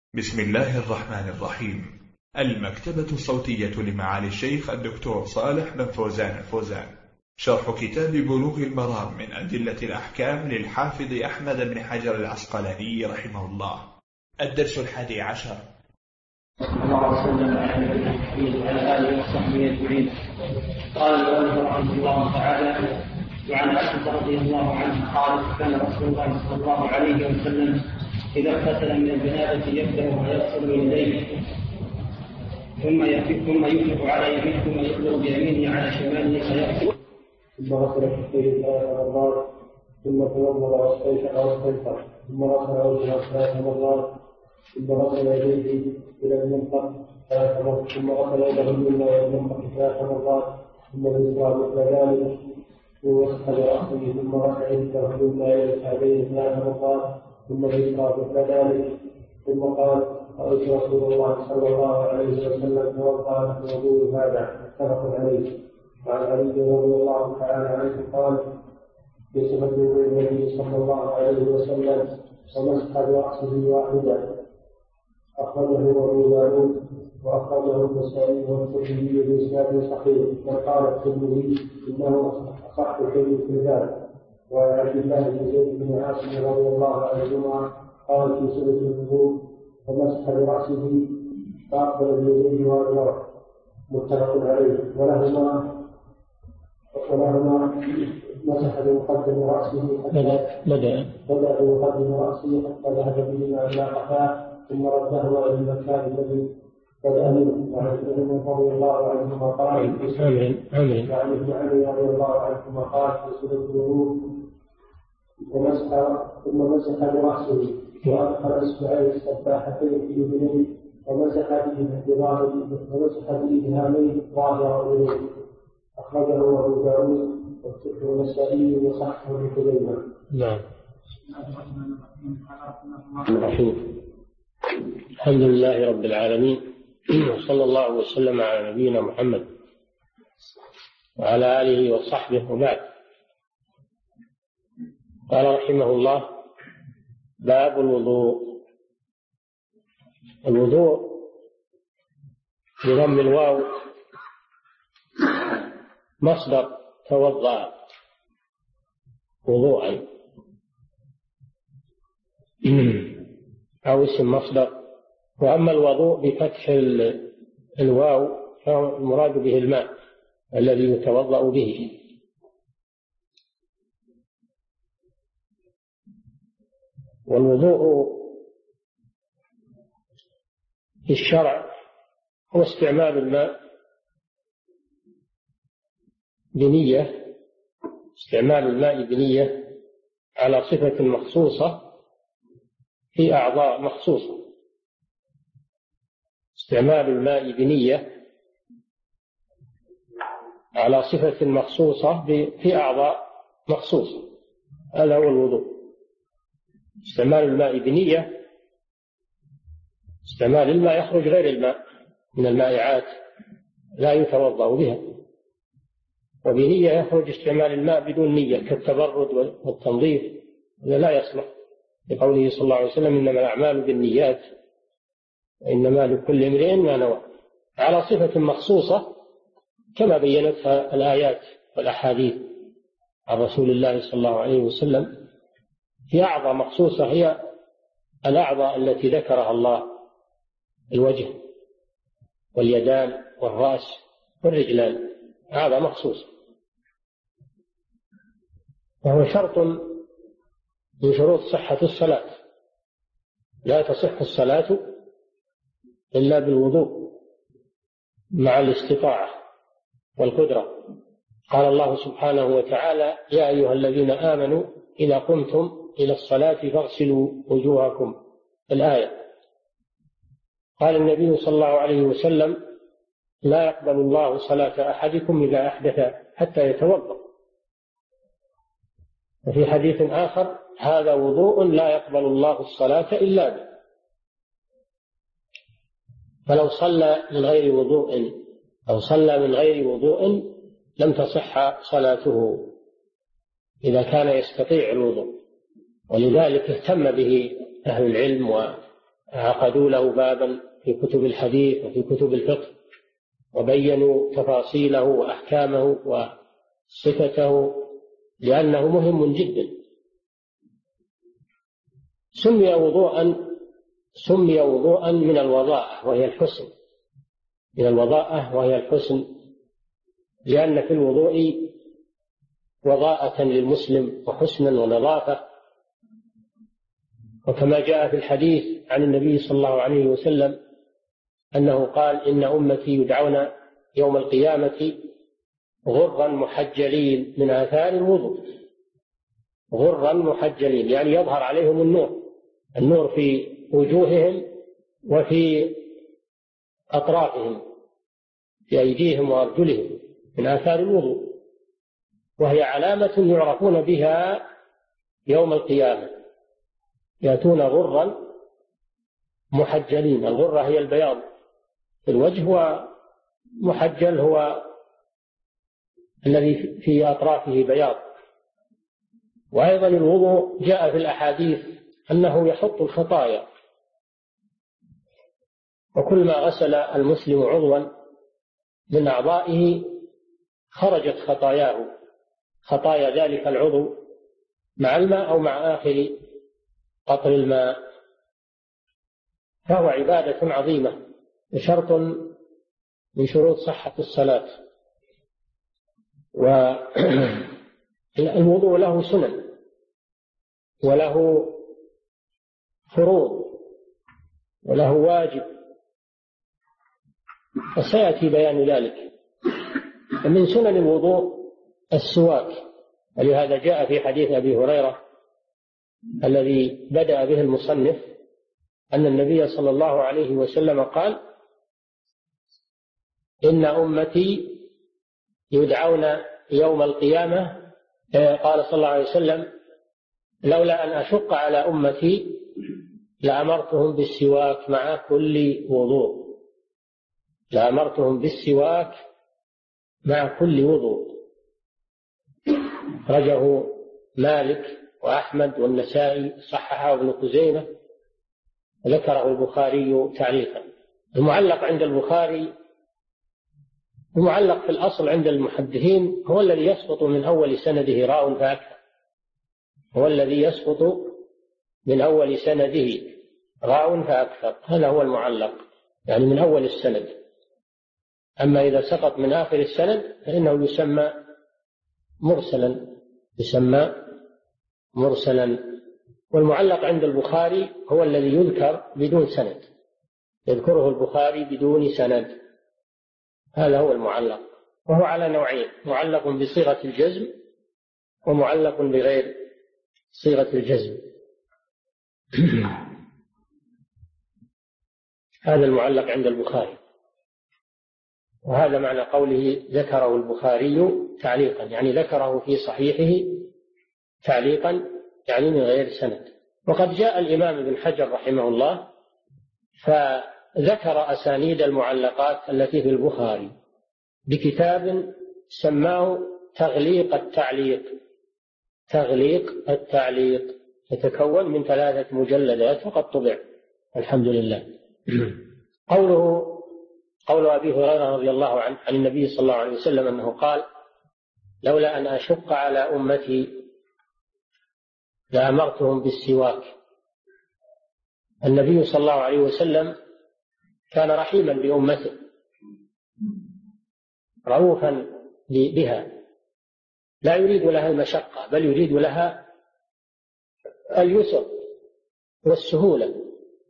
بسم الله الرحمن الرحيم. المكتبة الصوتية لمعالي الشيخ الدكتور صالح بن فوزان الفوزان، شرح كتاب بلوغ المرام من أدلة الأحكام للحافظ أحمد بن حجر العسقلاني رحمه الله. الدرس 11. الله وسلم على نبينا محمد وعلى آله وصحبه أجمعين. قال المؤلف رحمه الله تعالى: وعن عائشة رضي الله عنها قالت: كان رسول الله صلى الله عليه وسلم إذا اغتسل من الجنابة يبدأ ويغسل يديه ثم يفرغ على يمينه ثم يفرغ بيمينه على شماله فيغسل ثم غسل كفيه 3 مرات ثم تمضمض واستنشق ثم غسل وجهه 3 مرات ثم غسل يديه إلى المنطق 3 مرات ثم غسل يده اليمنى إلى المنطق 3 مرات ثم اليسرى مثل ذلك ومسح برأسه ثم غسل يده اليمنى إلى الكعبين 3 مرات ثم اليسرى مثل ذلك ثم قال: رأيت رسول الله صلى الله عليه وسلم توضأ نحو وضوء هذا. متفق عليه. وعن علي رضي الله تعالى عنه قال: بصفة وضوء النبي صلى الله عليه وسلم ومسح برأسه واحدا. أخرجه أبو داود وأخرجه النسائي والترمذي بإسناد صحيح، وقال الترمذي إنه أصح شيء في ذلك. وعن عبد الله بن زيد بن عاصم رضي الله عنهما قال في سورة الوضوء: ومسح برأسه فأقبل بيديه وأدبره. متفق عليه. ولهما مسح بمقدم رأسه بدأ بمقدم رأسه حتى ذهب بهما إلى قفاه ثم رده إلى المكان الذي بدأ منه. وعن ابن رضي الله عنهما قال ابن علي رضي الله عنهما قال في سورة الوضوء: ثم مسح برأسه وأدخل إصبعيه السباحتين في أذنيه ومسح بإبهاميه ظاهر أذنيه. أخرجه أبو داود والنسائي وصححه ابن خزيمة. نعم. الحمد لله رب العالمين، وصلى الله وسلم على نبينا محمد وعلى آله وصحبه. وبعد. قال رحمه الله: باب الوضوء بضم الواو مصدر توضأ وضوءا، أو اسم مصدر. وأما الوضوء بفتح الواو فالمراد به الماء الذي يتوضأ به. والوضوء في الشرع هو استعمال الماء بنية على صفة مخصوصة في أعضاء مخصوصة. استعمال الماء بنية على صفة مخصوصة في أعضاء مخصوصة، هذا هو الوضوء. استعمال الماء بنية، استعمال الماء يخرج غير الماء من المائعات لا يتوضأ بها، وبنية يخرج استعمال الماء بدون نية كالتبرد والتنظيف، لا يصلح، لقوله صلى الله عليه وسلم: إنما الأعمال بالنيات وإنما لكل امرئ ما نوى، على صفة مخصوصة كما بينتها الآيات والأحاديث عن رسول الله صلى الله عليه وسلم. في أعضاء مخصوصة هي الأعضاء التي ذكرها الله: الوجه واليدان والرأس والرجلان، هذا مخصوص. وهو شرط من شروط صحة الصلاة، لا تصح الصلاة إلا بالوضوء مع الاستطاعة والقدرة. قال الله سبحانه وتعالى: يا أيها الذين آمنوا إذا قمتم إلى الصلاة فاغسلوا وجوهكم، الآية. قال النبي صلى الله عليه وسلم: لا يقبل الله صلاة أحدكم إذا أحدث حتى يتوضأ. وفي حديث آخر: هذا وضوء لا يقبل الله الصلاة إلا به. فلو صلى من غير وضوء لم تصح صلاته إذا كان يستطيع الوضوء. ولذلك اهتم به أهل العلم عقدوا له بابا في كتب الحديث وفي كتب الفقه وبينوا تفاصيله وأحكامه وصفته لأنه مهم جدا. سمي وضوءا من الوضاءة وهي الحسن، من الوضاءة وهي الحسن، لأن في الوضوء وضاءة للمسلم وحسنا ونظافة. وكما جاء في الحديث عن النبي صلى الله عليه وسلم أنه قال: إن أمتي يدعون يوم القيامة غرا محجلين من آثار الوضوء. غرا محجلين يعني يظهر عليهم النور في وجوههم وفي أطرافهم، في أيديهم وأرجلهم، من آثار الوضوء، وهي علامة يعرفون بها يوم القيامة. يأتون غرا محجلين. الغرة هي البياض في الوجه، ومحجل هو الذي في أطرافه بياض. وأيضا الوضوء جاء في الأحاديث أنه يحط الخطايا، وكل ما غسل المسلم عضوا من أعضائه خرجت خطاياه، خطايا ذلك العضو مع الماء أو مع آخر قطر الماء. فهو عبادة عظيمة وشرط من شروط صحة الصلاة. والوضوء له سنن وله فروض وله واجب، وسيأتي بيان ذلك. ومن سنن الوضوء السواك، ولهذا جاء في حديث أبي هريرة الذي بدأ به المصنف أن النبي صلى الله عليه وسلم قال: إن أمتي يدعون يوم القيامة، قال صلى الله عليه وسلم: لولا أن أشق على أمتي لأمرتهم بالسواك مع كل وضوء. لأمرتهم بالسواك مع كل وضوء. أخرجه مالك وأحمد والنسائي، صححه ابن خزيمة، ذكره البخاري تعليقا. المعلق عند البخاري، المعلق في الأصل عند المحدثين هو الذي يسقط من أول سنده راء فأكثر، هو الذي يسقط من أول سنده راء فأكثر، هذا هو المعلق، يعني من أول السند. أما إذا سقط من آخر السند فإنه يسمى مرسلا. والمعلق عند البخاري هو الذي يذكر بدون سند، يذكره البخاري بدون سند، هذا هو المعلق. وهو على نوعين: معلق بصيغة الجزم ومعلق بغير صيغة الجزم. هذا المعلق عند البخاري، وهذا معنى قوله ذكره البخاري تعليقا، يعني ذكره في صحيحه تعليقا، يعني من غير سند. وقد جاء الإمام ابن حجر رحمه الله فذكر أسانيد المعلقات التي في البخاري بكتاب سماه تغليق التعليق، يتكون من 3 مجلدات وقد طبع الحمد لله. قول أبي هريرة رضي الله عنه عن النبي صلى الله عليه وسلم أنه قال: لولا أن أشق على أمتي لأمرتهم بالسواك. النبي صلى الله عليه وسلم كان رحيما بأمته، رؤوفا بها، لا يريد لها المشقة بل يريد لها اليسر والسهولة.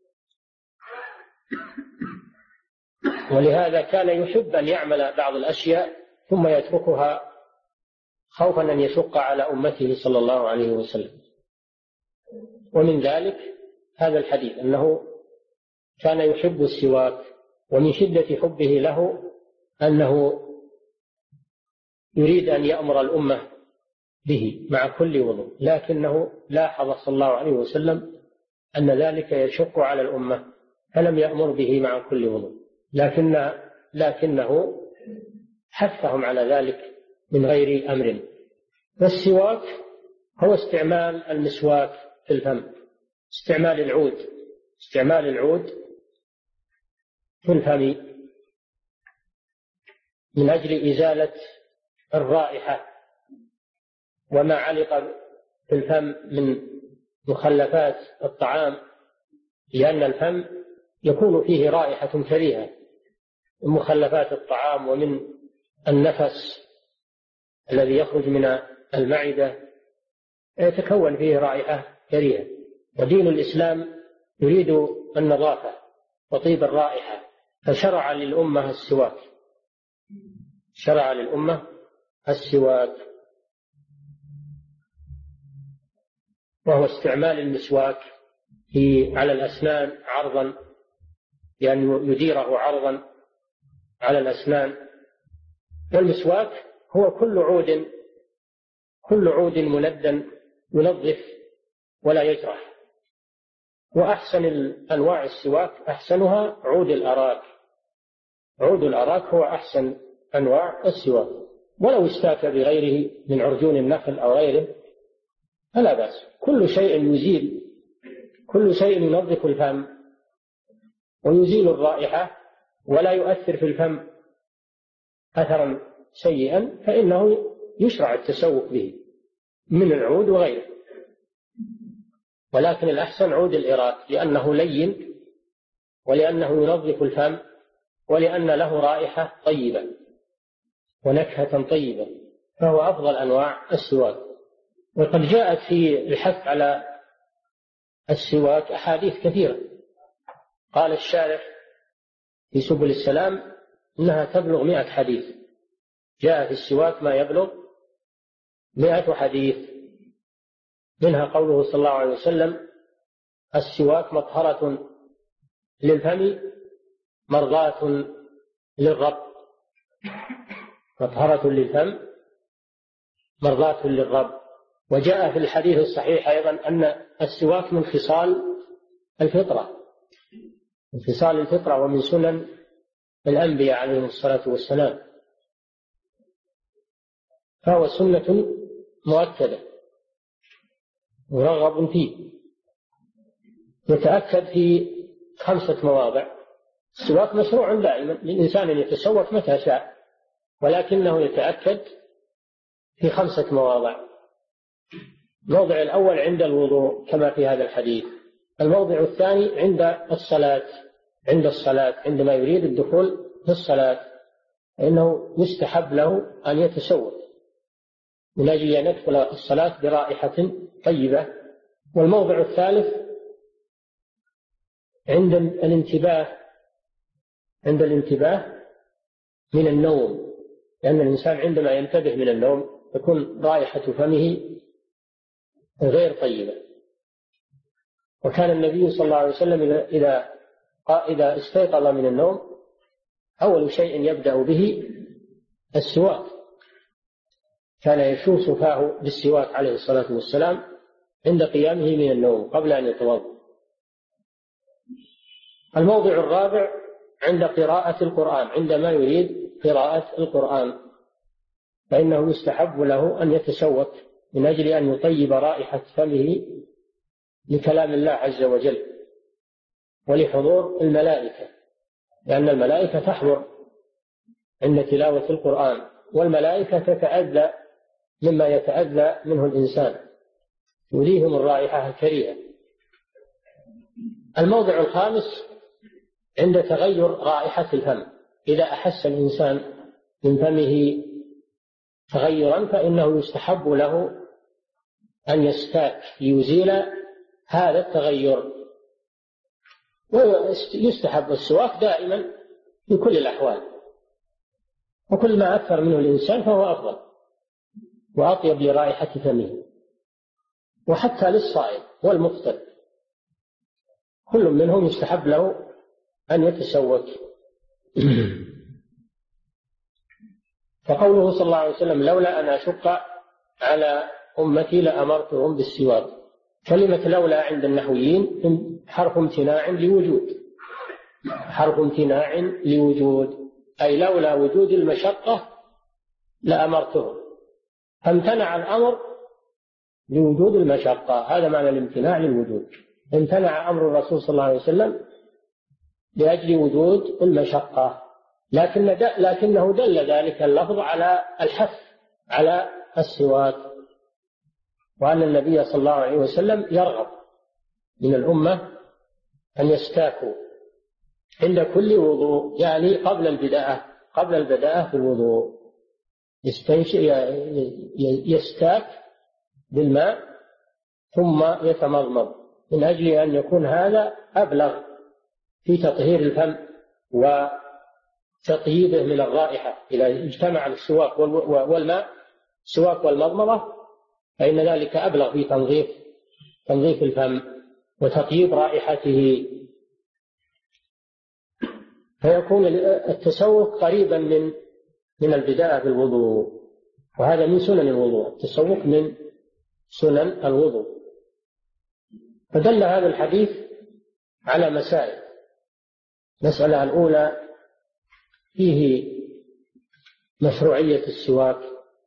ولهذا كان يحب أن يعمل بعض الأشياء ثم يتركها خوفا أن يشق على أمته صلى الله عليه وسلم. ومن ذلك هذا الحديث أنه كان يحب السواك، ومن شدة حبه له أنه يريد أن يأمر الأمة به مع كل وضوء، لكنه لاحظ صلى الله عليه وسلم أن ذلك يشق على الأمة فلم يأمر به مع كل وضوء، لكنه حثهم على ذلك من غير أمر. والسواك هو استعمال المسواك في الفم، استعمال العود استعمال العود في الفم من أجل إزالة الرائحة وما علق في الفم من مخلفات الطعام، لأن الفم يكون فيه رائحة كريهة من مخلفات الطعام ومن النفس الذي يخرج من المعدة، يتكون فيه رائحة كريهة. ودين الإسلام يريد النظافة وطيب الرائحة، فشرع للأمة السواك، شرع للأمة السواك، وهو استعمال المسواك على الأسنان عرضا، يعني يديره عرضا على الأسنان. والمسواك هو كل عود مندن ينظف ولا يجرح. وأحسن أنواع السواك أحسنها عود الأراك، عود الأراك هو أحسن أنواع السواك، ولو استاك بغيره من عرجون النخل أو غيره فلا بأس. كل شيء يزيل، كل شيء ينظف الفم ويزيل الرائحة ولا يؤثر في الفم أثرا سيئا فإنه يشرع التسوق به من العود وغيره. ولكن الأحسن عود الإراك، لأنه لين ولأنه ينظف الفم ولأن له رائحة طيبة ونكهة طيبة، فهو أفضل أنواع السواك. وقد جاءت في الحث على السواك أحاديث كثيرة. قال الشارح في سبل السلام إنها تبلغ 100 حديث، جاء في السواك ما يبلغ 100 حديث، منها قوله صلى الله عليه وسلم: السواك مطهرة للفم مرضاة للرب، مطهرة للفم مرضاة للرب. وجاء في الحديث الصحيح أيضا أن السواك من خصال الفطرة، من خصال الفطرة ومن سنن الأنبياء عليهم الصلاة والسلام، فهو سنة مؤكدة مرغب فيه. يتأكد في 5 مواضع. السواك مشروع دائما للإنسان أن يتسوك متى شاء، ولكنه يتأكد في 5 مواضع. الموضع الأول عند الوضوء كما في هذا الحديث. الموضع الثاني عند الصلاة عندما يريد الدخول في الصلاة، فإنه يستحب له أن يتسوك من أجل أن يدخل الصلاة برائحة طيبة. والموضع الثالث عند الانتباه من النوم، لأن الإنسان عندما ينتبه من النوم تكون رائحة فمه غير طيبة. وكان النبي صلى الله عليه وسلم إذا استيقظ من النوم أول شيء يبدأ به السواك، كان يشوص فاه بالسواك عليه الصلاة والسلام عند قيامه من النوم قبل أن يتوضأ. الموضع الرابع عند قراءة القرآن، عندما يريد قراءة القرآن فإنه يستحب له أن يتسوك من أجل أن يطيب رائحة فمه لكلام الله عز وجل ولحضور الملائكة، لأن الملائكة تحضر عند تلاوة القرآن، والملائكة تتأذى مما يتأذى منه الإنسان، يريهم الرائحة الكريهة. الموضع الخامس عند تغير رائحة الفم، إذا أحس الإنسان من فمه تغيرا فإنه يستحب له أن يستاك ليزيل هذا التغير. ويستحب السواك دائما في كل الأحوال، وكل ما أكثر منه الإنسان فهو أفضل وأطيب لرائحة فمه. وحتى للصائم والمفطر كل منهم يستحب له أن يتسوك. فقوله صلى الله عليه وسلم: لولا أن أشق على أمتي لأمرتهم بالسواك. كلمة لولا عند النحويين حرف امتناع لوجود، حرف امتناع لوجود، أي لولا وجود المشقة لأمرتهم، فامتنع الأمر لوجود المشقة، هذا معنى الامتناع للوجود. امتنع أمر الرسول صلى الله عليه وسلم لأجل وجود المشقة، لكنه دل ذلك اللفظ على الحث على السواك، وأن النبي صلى الله عليه وسلم يرغب من الأمة أن يستاكوا عند كل وضوء، يعني قبل البداءة في الوضوء يستاك بالماء ثم يتمضمض، من أجل أن يكون هذا أبلغ في تطهير الفم وتطييبه من الرائحة. إذا اجتمع السواك والماء، السواك والمضمضة، فإن ذلك أبلغ في تنظيف الفم وتطييب رائحته، فيكون التسوق قريبا من البداية في الوضوء، وهذا من سنن الوضوء، التسوق من سنن الوضوء. فدل هذا الحديث على مسائل. المسألة الأولى فيه مشروعية السواك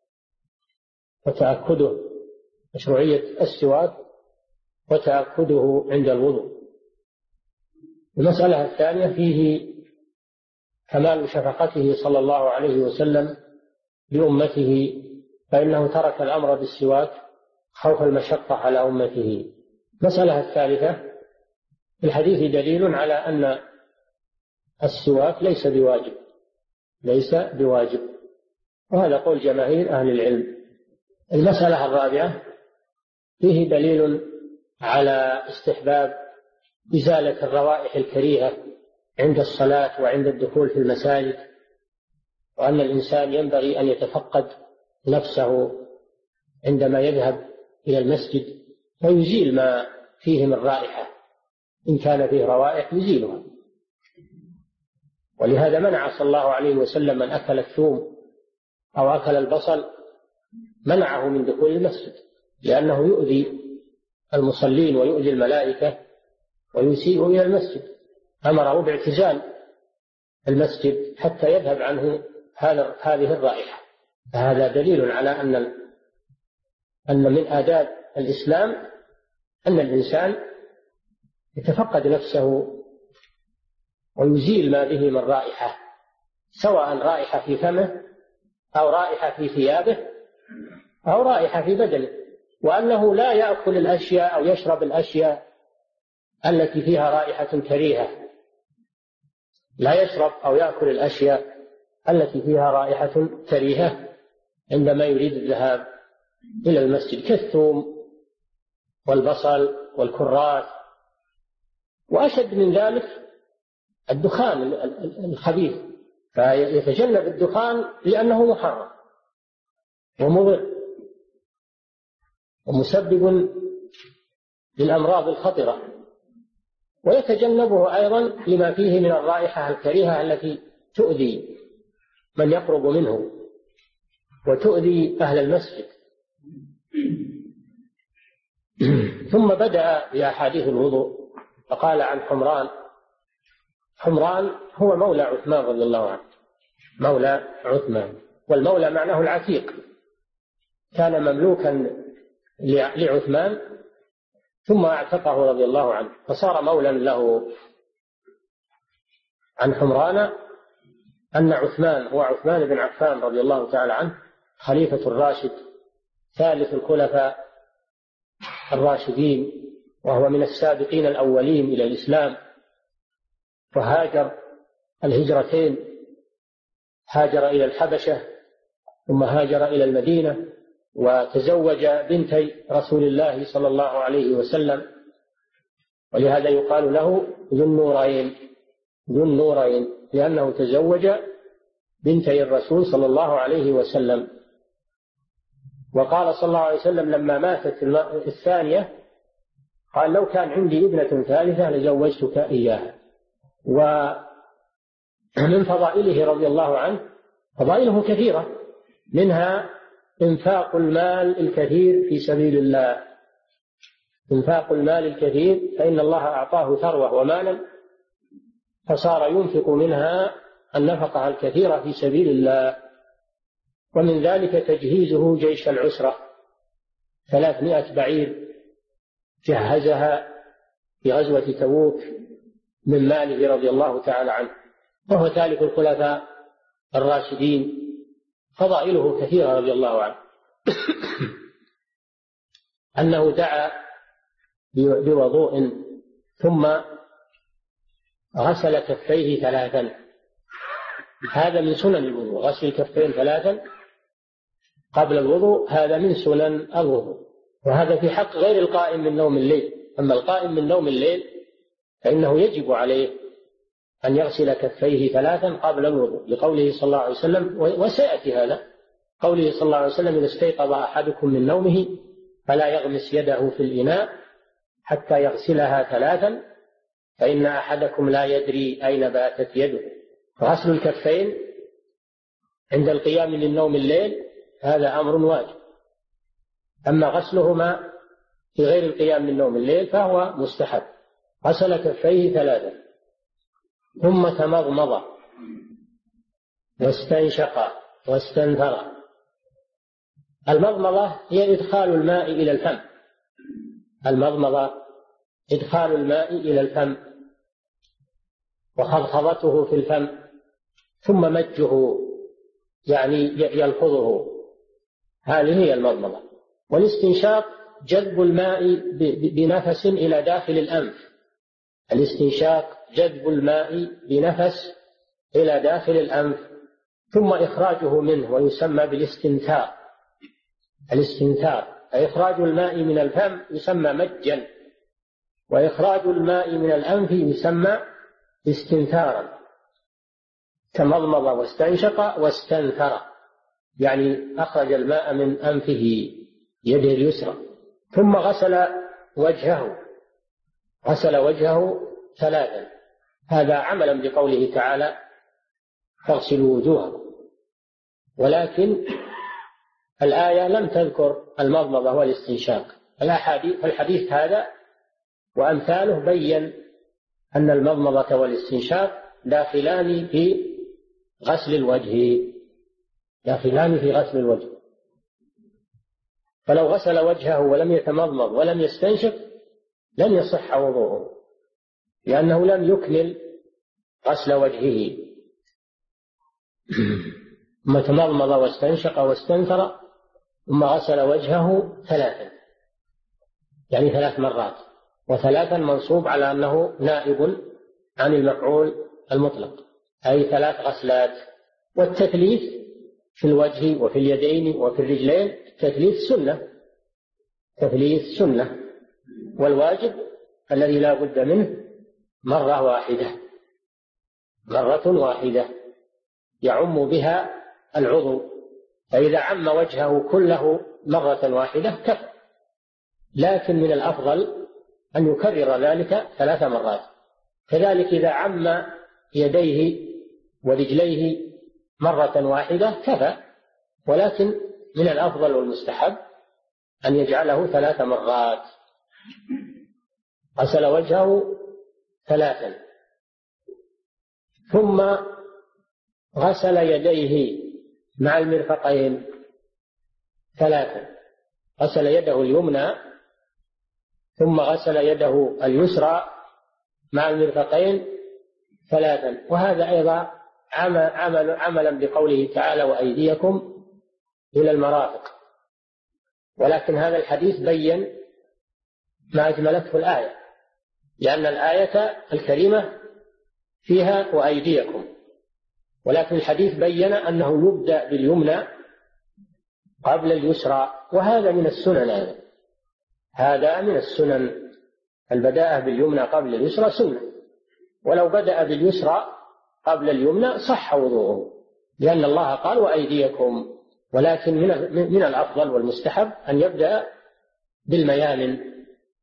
وتأكده، مشروعية السواك وتأكده عند الوضوء. المسألة الثانية فيه كمال شفقته صلى الله عليه وسلم لأمته، فإنه ترك الأمر بالسواك خوف المشقة على أمته. المسألة الثالثة في الحديث دليل على أن السواك ليس بواجب، وهذا قول جماهير أهل العلم. المسألة الرابعة فيه دليل على استحباب إزالة الروائح الكريهة عند الصلاة وعند الدخول في المساجد، وأن الإنسان ينبغي أن يتفقد نفسه عندما يذهب إلى المسجد ويزيل ما فيه من رائحة، إن كان فيه روائح يزيلها. ولهذا منع صلى الله عليه وسلم من أكل الثوم أو أكل البصل، منعه من دخول المسجد، لأنه يؤذي المصلين ويؤذي الملائكة ويسيء إلى المسجد. أمره باعتزال المسجد حتى يذهب عنه هذه الرائحة. فهذا دليل على أن من آداب الإسلام أن الإنسان يتفقد نفسه ويزيل ما به من رائحة، سواء رائحة في فمه أو رائحة في ثيابه أو رائحة في بدنه، وأنه لا يأكل الأشياء أو يشرب الأشياء التي فيها رائحة كريهة، لا يشرب أو يأكل الأشياء التي فيها رائحة كريهة عندما يريد الذهاب إلى المسجد، كالثوم والبصل والكراث. وأشد من ذلك الدخان الخبيث، فيتجنب الدخان لأنه محرم ومضر ومسبب للأمراض الخطرة، ويتجنبه أيضا لما فيه من الرائحة الكريهة التي تؤذي من يقرب منه وتؤذي أهل المسجد. ثم بدأ بأحاديث الوضوء فقال عن حمران هو مولى عثمان رضي الله عنه، مولى عثمان، والمولى معناه العتيق، كان مملوكا لعثمان ثم اعتقه رضي الله عنه فصار مولا له. عن حمران أن عثمان هو عثمان بن عفان رضي الله تعالى عنه، خليفة الراشد ثالث الخلفاء الراشدين، وهو من السابقين الأولين إلى الإسلام، وهاجر الهجرتين، هاجر إلى الحبشة ثم هاجر إلى المدينة، وتزوج بنتي رسول الله صلى الله عليه وسلم، ولهذا يقال له ذو النورين لأنه تزوج بنتي الرسول صلى الله عليه وسلم. وقال صلى الله عليه وسلم لما ماتت الثانية قال لو كان عندي ابنة ثالثة لزوجتك إياها. ومن فضائله رضي الله عنه فضائله كثيرة، منها إنفاق المال الكثير في سبيل الله، إنفاق المال الكثير، فإن الله أعطاه ثروة ومالا فصار ينفق منها النفقة الكثيرة في سبيل الله. ومن ذلك تجهيزه جيش العسرة، 300 بعير جهزها في غزوة تبوك من ماله رضي الله تعالى عنه، وهو ثالث الخلفاء الراشدين، فضائله كثيرة رضي الله عنه. أنه دعا بوضوء ثم غسل كفيه 3، هذا من سنن الوضوء، غسل الكفين 3 قبل الوضوء، هذا من سنن الوضوء، وهذا في حق غير القائم من نوم الليل. أما القائم من نوم الليل فإنه يجب عليه أن يغسل كفيه 3 قبل الوضوء، لقوله صلى الله عليه وسلم، وسيأتي هذا، قوله صلى الله عليه وسلم: إذا استيقظ أحدكم من نومه فلا يغمس يده في الإناء حتى يغسلها 3 فإن أحدكم لا يدري أين باتت يده. غسل الكفين عند القيام من نوم الليل هذا أمر واجب، أما غسلهما في غير القيام من نوم الليل فهو مستحب. غسل كفيه 3 ثم تمضمض واستنشق واستنثر. المضمضة هي إدخال الماء إلى الفم، المضمضة إدخال الماء إلى الفم وخضخضته في الفم ثم مجه، يعني يلفظه، هذه هي المضمضة. والاستنشاق جذب الماء بنفس إلى داخل الأنف، الاستنشاق جذب الماء بنفس إلى داخل الأنف ثم إخراجه منه، ويسمى بالاستنثار. الاستنثار إخراج الماء من الفم يسمى مجا، وإخراج الماء من الأنف يسمى استنثارا. تمضمض واستنشق واستنثر، يعني أخرج الماء من أنفه يده اليسرى. ثم غسل وجهه، غسل وجهه 3، هذا عملا بقوله تعالى: فاغسلوا وجوهكم. ولكن الآية لم تذكر المضمضة والاستنشاق. الحديث هذا وأمثاله بين أن المضمضة والاستنشاق داخلان في غسل الوجه، داخلان في غسل الوجه. فلو غسل وجهه ولم يتمضمض ولم يستنشق لن يصح وضوءه، لأنه لم يكمل غسل وجهه. ثم تمضمض واستنشق واستنثر ثم غسل وجهه 3، يعني 3 مرات، و3 منصوب على أنه نائب عن المفعول المطلق، أي 3 غسلات. والتثليث في الوجه وفي اليدين وفي الرجلين التثليث سنة، تثليث سنة، والواجب الذي لا بد منه مرة واحدة، مرة واحدة يعم بها العضو، فإذا عم وجهه كله مرة واحدة كفى. لكن من الأفضل أن يكرر ذلك 3 مرات. كذلك إذا عم يديه ورجليه مرة واحدة كفى، ولكن من الأفضل والمستحب أن يجعله 3 مرات. غسل وجهه 3 ثم غسل يديه مع المرفقين 3، غسل يده اليمنى ثم غسل يده اليسرى مع المرفقين 3، وهذا أيضا عملا بقوله تعالى: وأيديكم إلى المرافق. ولكن هذا الحديث بين ما أجملته الآية، لأن الآية الكريمة فيها وأيديكم، ولكن الحديث بين أنه يبدأ باليمنى قبل اليسرى، وهذا من السنن، هذا من السنن. البداءة باليمنى قبل اليسرى سنة، ولو بدأ باليسرى قبل اليمنى صح وضوءه، لأن الله قال: وأيديكم. ولكن من الأفضل والمستحب أن يبدأ بالميامن،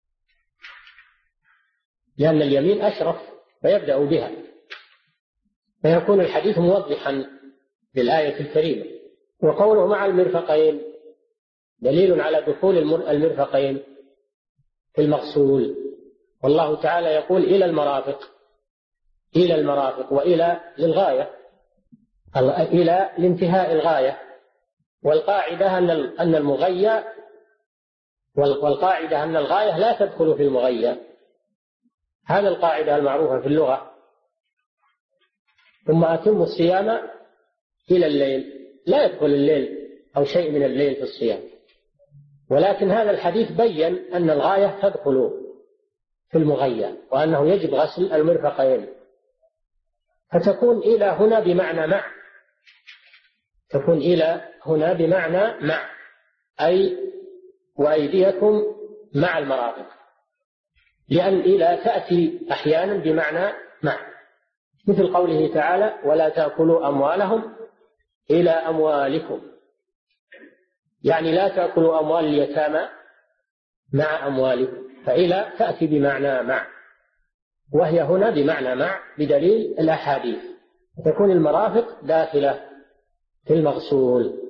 لأن اليمين أشرف فيبدأ بها، فيكون الحديث موضحا للآية الكريمة. وقوله مع المرفقين دليل على دخول المرفقين في المغسول، والله تعالى يقول: إلى المرافق، إلى المرافق، وإلى للغاية، إلى لانتهاء الغاية. والقاعدة أن الغاية لا تدخل في المغية، هذا القاعدة المعروفة في اللغة. ثم أتم الصيام إلى الليل، لا يدخل الليل أو شيء من الليل في الصيام، ولكن هذا الحديث بيّن أن الغاية تدخل في المغيّة، وأنه يجب غسل المرفقين، فتكون إلى هنا بمعنى مع، تكون إلى هنا بمعنى مع، أي وأيديكم مع المرافق، لأن إلى تأتي أحيانا بمعنى مع، مثل قوله تعالى ولا تأكلوا أموالهم إلى أموالكم، يعني لا تأكلوا أموال اليتامى مع أموالكم، فإلى تأتي بمعنى مع، وهي هنا بمعنى مع بدليل الأحاديث، تكون المرافق داخلة في المغسول.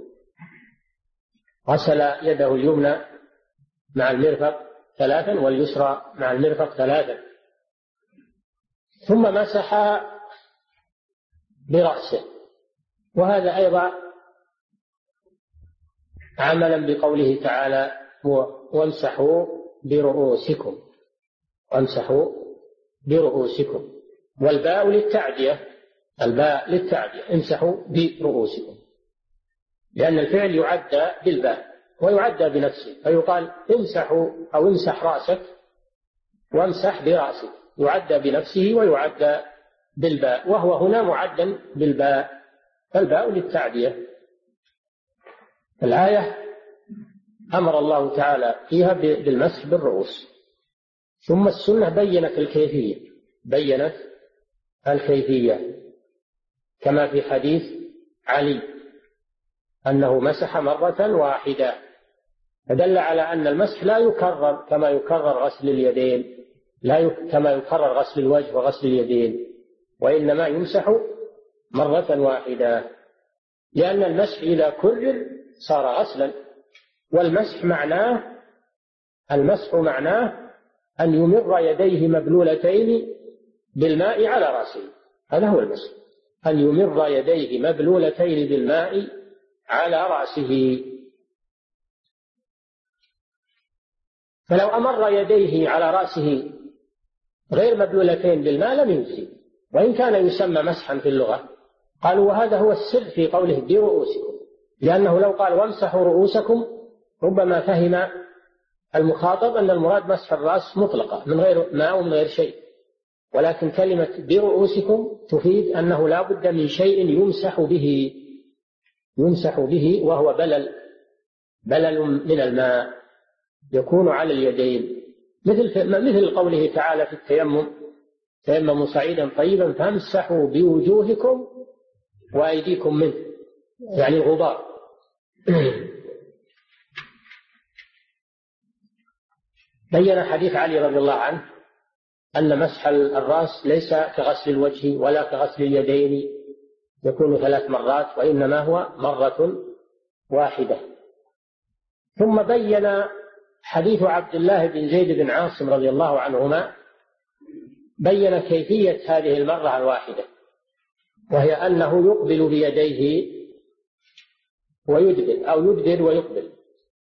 غسل يده اليمنى مع المرفق 3 واليسرى مع المرفق 3، ثم مسح برأسه، وهذا أيضا عملا بقوله تعالى وامسحوا برؤوسكم، وامسحوا برؤوسكم، والباء للتعدية، الباء للتعدية، امسحوا برؤوسكم، لأن الفعل يعدى بالباء ويعدى بنفسه، فيقال امسحوا أو امسح رأسك وامسح برأسك، يعدى بنفسه ويعدى بالباء، وهو هنا معدا بالباء، فالباء للتعدية. الآية أمر الله تعالى فيها بالمسح بالرؤوس، ثم السنة بيّنت الكيفية كما في حديث علي أنه مسح مرة واحدة، فدل على أن المسح لا يكرر كما يكرر غسل اليدين، كما يكرر غسل الوجه وغسل اليدين، وإنما يمسح مرة واحدة، لأن المسح إذا كرر صار غسلا، والمسح معناه أن يمر يديه مبلولتين بالماء على رأسه، هذا هو المسح، أن يمر يديه مبلولتين بالماء على رأسه. فلو أمر يديه على رأسه غير مبلولتين بالماء لم يجزي، وإن كان يسمى مسحا في اللغة. قالوا وهذا هو السر في قوله برؤوسكم، لأنه لو قال وامسحوا رؤوسكم ربما فهم المخاطب أن المراد مسح الرأس مطلقة من غير ماء ومن غير شيء، ولكن كلمة برؤوسكم تفيد أنه لا بد من شيء يمسح به وهو بلل من الماء يكون على اليدين، مثل قوله تعالى في التيمم تيمموا صعيدا طيبا فامسحوا بوجوهكم وأيديكم منه، يعني الغبار. بين حديث علي رضي الله عنه أن مسح الرأس ليس كغسل الوجه ولا كغسل اليدين يكون 3 مرات، وإنما هو مرة واحدة. ثم بين حديث عبد الله بن زيد بن عاصم رضي الله عنهما بين كيفية هذه المرة الواحدة، وهي أنه يقبل بيديه ويدبر أو يدبر ويقبل.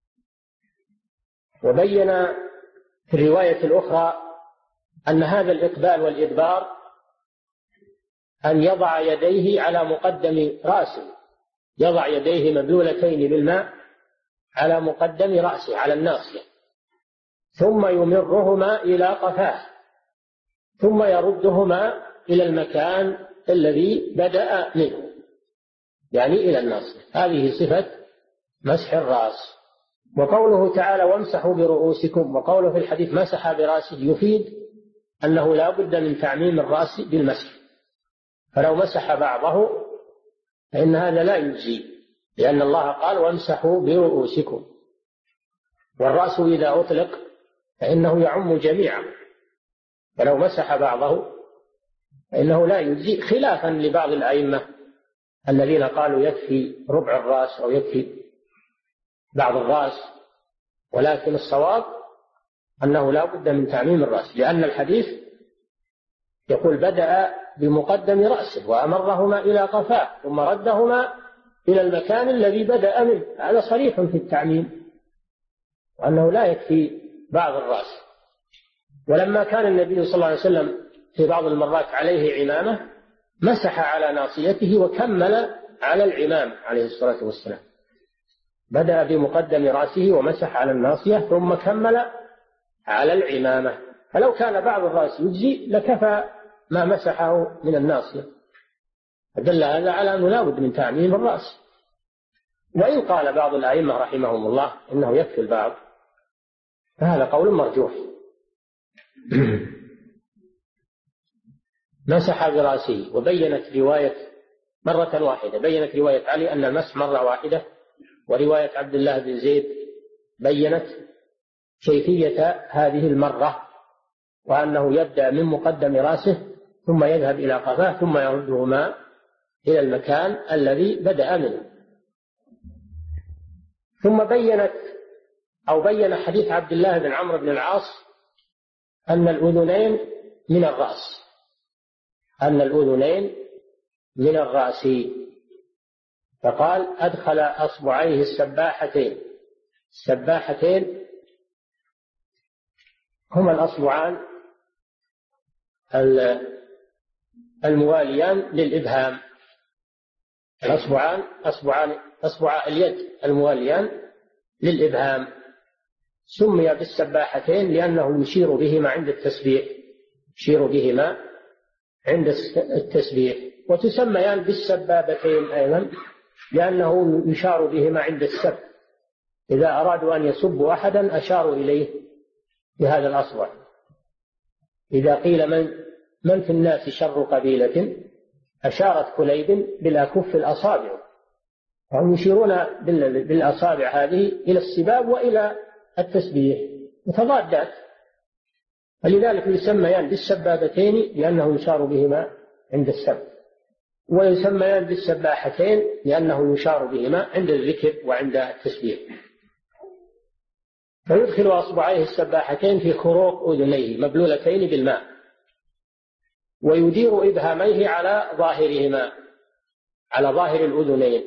وبين في الرواية الأخرى أن هذا الإقبال والإدبار أن يضع يديه على مقدم رأسه، يضع يديه مبلولتين بالماء على مقدم رأسه على الناصية، ثم يمرهما إلى قفاه، ثم يردهما إلى المكان الذي بدأ منه، يعني إلى الناصية. هذه صفة مسح الرأس. وقوله تعالى وامسحوا برؤوسكم، وقوله في الحديث مسح برأسه، يفيد أنه لا بد من تعميم الرأس بالمسح، فلو مسح بعضه فإن هذا لا يجزي، لأن الله قال وامسحوا برؤوسكم، والرأس إذا أطلق فإنه يعم جميعا، فلو مسح بعضه فإنه لا يجزي، خلافا لبعض الأئمة الذين قالوا يكفي ربع الرأس أو يكفي بعض الرأس، ولكن الصواب أنه لا بد من تعميم الرأس، لأن الحديث يقول بدأ بمقدم رأسه وأمرهما إلى قفاه ثم ردهما إلى المكان الذي بدأ منه، هذا صريح في التعميم، وأنه لا يكفي بعض الرأس. ولما كان النبي صلى الله عليه وسلم في بعض المرات عليه عمامة مسح على ناصيته وكمل على العمام عليه الصلاة والسلام، بدأ بمقدم رأسه ومسح على الناصية ثم كمل على العمامة، فلو كان بعض الرأس يجزي لكفى ما مسحه من الناصية، فدل هذا على أنه لا بد من تعميم الرأس. وإن قال بعض الأئمة رحمهم الله إنه يكفي البعض، فهذا قول مرجوح. مسح برأسه. وبينت رواية مرة واحدة، بينت رواية علي أن المسح مرة واحدة، ورواية عبد الله بن زيد بينت كيفية هذه المرة، وأنه يبدأ من مقدم رأسه ثم يذهب إلى قفاه ثم يردهما إلى المكان الذي بدأ منه. ثم بين حديث عبد الله بن عمرو بن العاص أن الأذنين من الرأس، أن الأذنين من الرأس، فقال أدخل أصبعيه السباحتين. السباحتين هما الأصبعان المواليان للإبهام، الأصبعان أصبع اليد المواليان للإبهام، سمي بالسباحتين لأنه يشير بهما عند التسبيح، يشير بهما عند التسبيح. وتسميان بالسبابتين أيضا لأنه يشار بهما عند السب، إذا أرادوا أن يسبوا أحدا أشاروا إليه بهذا الأصبع. إذا قيل من في الناس شر قبيلة أشارت كليب بالأكف الأصابع، فهم يشيرون بالأصابع هذه إلى السباب وإلى التسبيح متضادات، فلذلك يسميان بالسبابتين لأنه يشار بهما عند السب، ويسميان بالسباحتين لأنه يشار بهما عند الذكر وعند التسبيح. فيدخل أصبعيه السباحتين في خروق أذنيه مبلولتين بالماء، ويدير إبهاميه على ظاهرهما، على ظاهر الأذنين،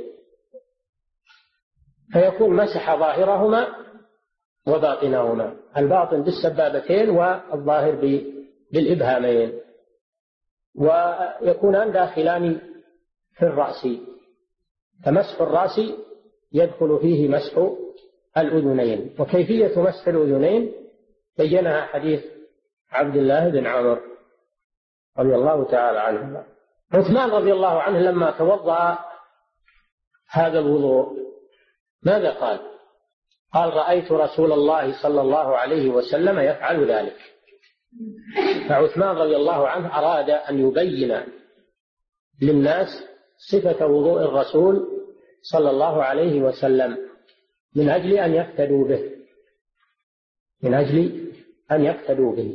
فيكون مسح ظاهرهما وباطنهما، الباطن بالسبابتين والظاهر بالإبهامين، ويكونان داخلان في الرأس، فمسح الرأس يدخل فيه مسح الأذنين. وكيفية مسح الأذنين بينها حديث عبد الله بن عمرو رضي الله تعالى عنه. عثمان رضي الله عنه لما توضأ هذا الوضوء ماذا قال؟ قال رأيت رسول الله صلى الله عليه وسلم يفعل ذلك. فعثمان رضي الله عنه أراد أن يبين للناس صفة وضوء الرسول صلى الله عليه وسلم من أجل أن يقتدوا به، من أجل أن يقتدوا به.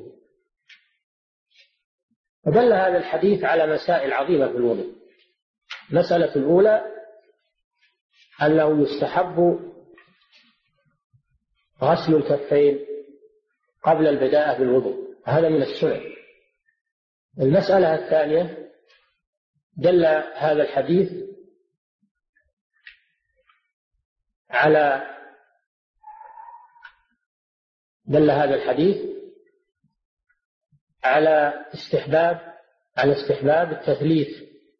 فدل هذا الحديث على مسائل عظيمة في الوضوء. المسألة الأولى أنه يستحب غسل الكفين قبل البداءة بالوضوء، هذا من السنة. المسألة الثانية دل هذا الحديث على استحباب التثليث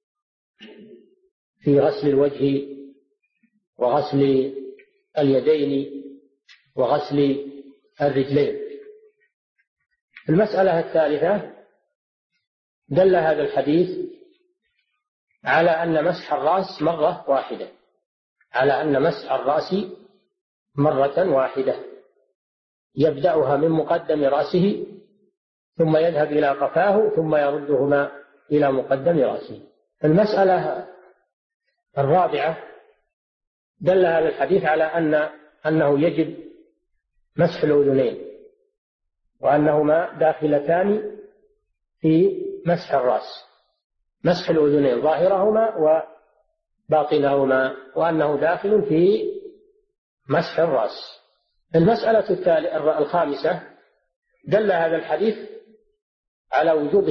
في غسل الوجه وغسل اليدين وغسل الرجلين. المسألة الثالثة دل هذا الحديث على أن مسح الرأس مرة واحدة، على أن مسح الرأس مرة واحدة يبدأها من مقدم رأسه ثم يذهب إلى قفاه ثم يردهما إلى مقدم رأسه. المسألة الرابعة دل هذا الحديث على أنه يجب مسح الأذنين، وأنهما داخلتان في مسح الرأس، مسح الأذنين ظاهرهما وباطنهما، وأنه داخل في مسح الرأس. المسألة الخامسة دل هذا الحديث على وجوب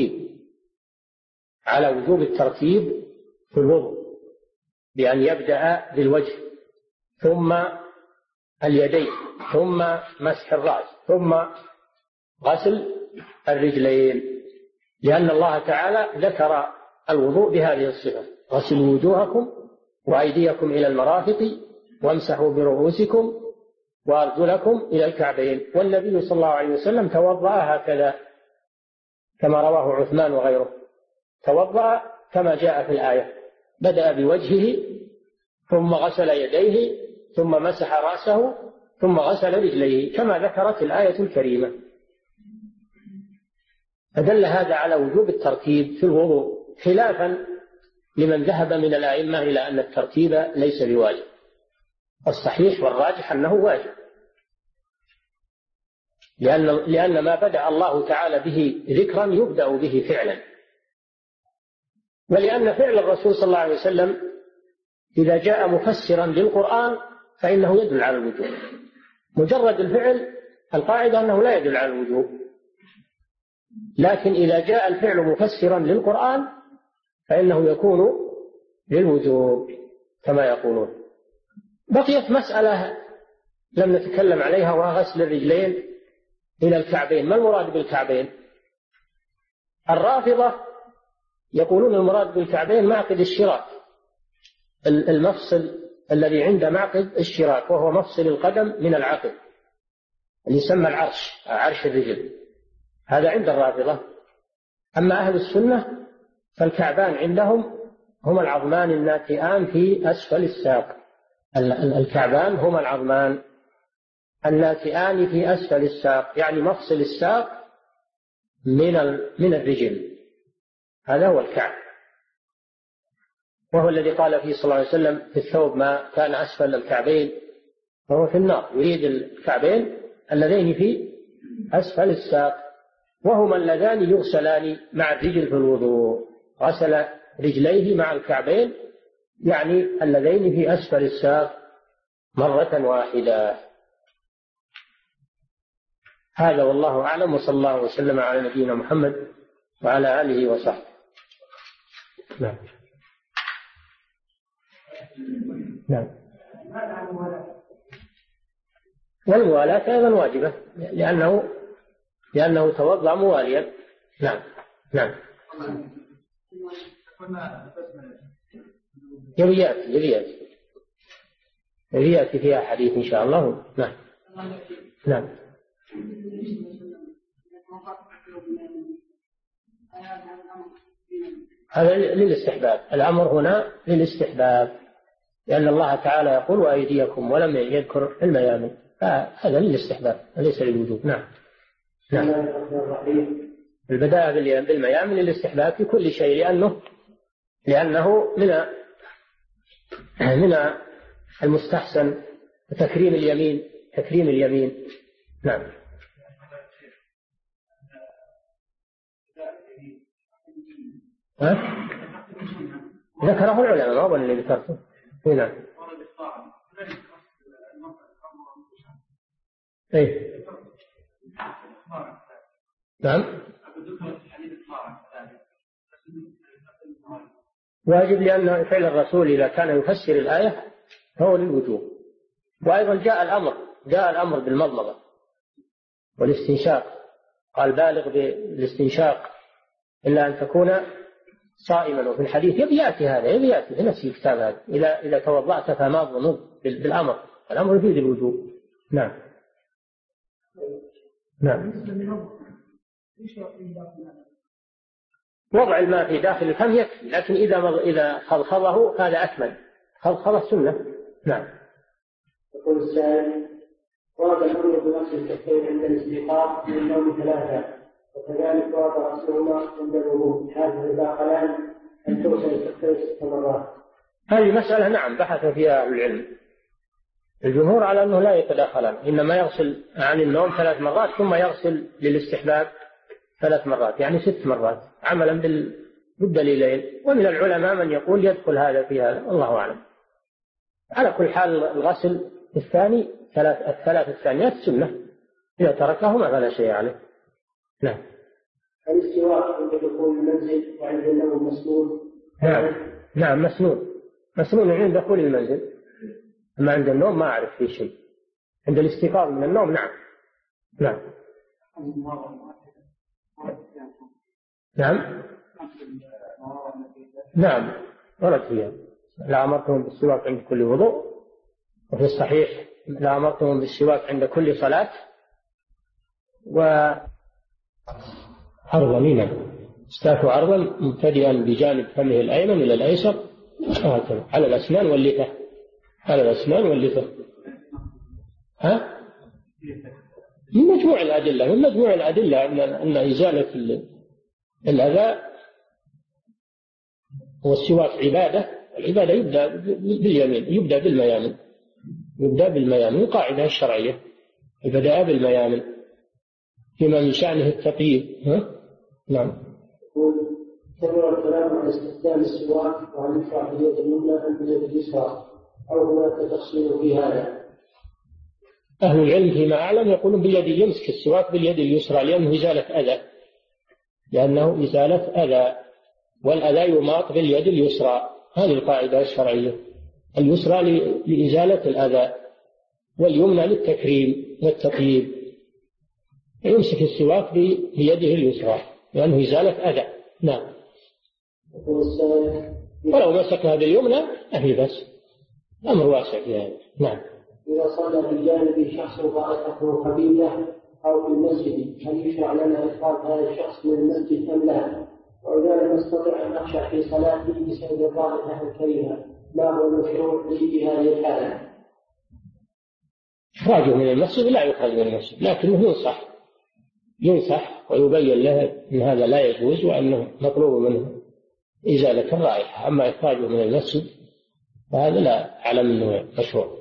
الترتيب في الوضوء، بأن يبدأ بالوجه ثم اليدين ثم مسح الرأس ثم غسل الرجلين، لأن الله تعالى ذكر الوضوء بهذه الصفة: غسلوا وجوهكم وأيديكم إلى المرافق وامسحوا برؤوسكم وأرجلكم إلى الكعبين. والنبي صلى الله عليه وسلم توضأ هكذا كما رواه عثمان وغيره، توضأ كما جاء في الآية، بدأ بوجهه ثم غسل يديه ثم مسح رأسه ثم غسل رجليه كما ذكرت الآية الكريمة. فدل هذا على وجوب الترتيب في الوضوء، خلافا لمن ذهب من الأئمة إلى أن الترتيب ليس بواجب. الصحيح والراجح أنه واجب، لأن ما بدأ الله تعالى به ذكرا يبدأ به فعلا، ولأن فعل الرسول صلى الله عليه وسلم إذا جاء مفسرا للقرآن فإنه يدل على الوجوب. مجرد الفعل القاعدة أنه لا يدل على الوجوب، لكن إذا جاء الفعل مفسرا للقرآن فإنه يكون للوجوب كما يقولون. بقيت مسألة لم نتكلم عليها، وهو غسل الرجلين إلى الكعبين. ما المراد بالكعبين؟ الرافضة يقولون المراد بالكعبين معقد الشراك، المفصل الذي عند معقد الشراك، وهو مفصل القدم من العقد اللي يسمى العرش، عرش الرجل، هذا عند الرافضة. أما أهل السنة فالكعبان عندهم هما العظمان الناتئان في أسفل الساق. الكعبان هما العظمان الناتئان في أسفل الساق، يعني مفصل الساق من الرجل، هذا هو الكعب، وهو الذي قال فيه صلى الله عليه وسلم في الثوب: ما كان أسفل الكعبين فهو في النار. يريد الكعبين اللذين في أسفل الساق، وهما اللذان يغسلان مع الرجل في الوضوء. غسل رجليه مع الكعبين يعني اللذين في أسفل الساق مرة واحدة. هذا والله أعلم، وصلى الله وسلم على نبينا محمد وعلى آله وصحبه. نعم. نعم. والموالاة أيضا واجبة لأنه توضأ مواليا. نعم. نعم. يأتي فيها حديث إن شاء الله. نعم. نعم. هذا للاستحباب، الأمر هنا للاستحباب، لأن الله تعالى يقول: وأيديكم، ولم يذكر الميامن، فهذا للاستحباب وليس للوجوب. نعم. نعم. البداء بالميامن للاستحباب في كل شيء، لأنه من المستحسن تكريم اليمين. نعم. ذكره العلماء، ما هو اللي ذكرته. نعم. ايه. نعم. واجب، لأن فعل الرسول إذا كان يفسر الآية فهو للوجوب. وأيضا جاء الأمر بالمضمضة والاستنشاق، قال: بالغ بالاستنشاق إلا أن تكون صائما. وفي الحديث يأتي في نفس الكتاب هذا: إذا توضأت فمضمض بالأمر، الأمر فيه للوجوب. نعم. نعم. وضع الماء في داخل الفم يكفي، لكن إذا خضخضه هذا أكمل، خضخضه سنة. نعم. يقول السائل: ورد الأمر بغسل الكفين عند الاستيقاظ من النوم 3، وكذلك ورد غسلهما عند الوضوء، هذه الداخلان أن توصل الكفين 6 مرات. هذه مسألة نعم بحث فيها أهل العلم. الجمهور على أنه لا يتداخلان، إنما يغسل عن النوم 3 مرات ثم يغسل للاستحباب 3 مرات، يعني 6 مرات، عملا بالدليلين. ومن العلماء من يقول يدخل هذا في هذا، الله أعلم. على كل حال الغسل الثاني الثلاث الثانيات سنة، إذا تركهما فلا شيء عليه. نعم. الاستواء عند دخول المنزل وعند النوم مسنون. نعم مسنون عند دخول المنزل، أما عند النوم ما أعرف فيه شيء. عند الاستيقاظ من النوم نعم. نعم نعم ورد فيها لا أمرتهم بالسواك عند كل وضوء، وفي الصحيح لا أمرتهم بالسواك عند كل صلاة. وعرضا استاك عرضا مبتدئا بجانب فمه الأيمن إلى الأيسر على الأسنان واللثة، على الأسنان واللثة. ها؟ من مجموع الأدلة أن إزالة الأذى والسواك عبادة. العبادة يبدأ باليمين، يبدأ بالميامن قاعدة الشرعية، البداء بالميامن فيما من شأنه التطيب. نعم. كبر الكلام عن استخدام السواك وعن يشرع باليد اليمنى أم باليد اليسرى، أو هناك تفصيل في هذا؟ أهل العلم فيما أعلم يقولون يمسك السواك باليد اليسرى لأنه إزالة أذى، والأذى يماط باليد اليسرى. هذه القاعدة الشرعية، اليسرى لإزالة الأذى واليمنى للتكريم والتطيب. يمسك السواك بيده اليسرى لأنه إزالة أذى. نعم. ولو مسكها باليمنى أهي بس، أمر واسع في هذا. نعم. إذا صلى بجانب شخص رائحته خبيثة أو في المسجد، هل يشرع لنا إخراج هذا الشخص من المسجد أم لا؟ وإذا لم نستطع أن نخشع في صلاته بسبب الرائحة الكريهة، ما هو المشروع في هذه الحالة؟ إخراجه من المسجد لا يخرج من المسجد، لكنه ينصح ويبين له أن هذا لا يجوز وأنه مطلوب منه إزالة الرائحة. أما إخراجه من المسجد فهذا لا أعلم أنه مشروع.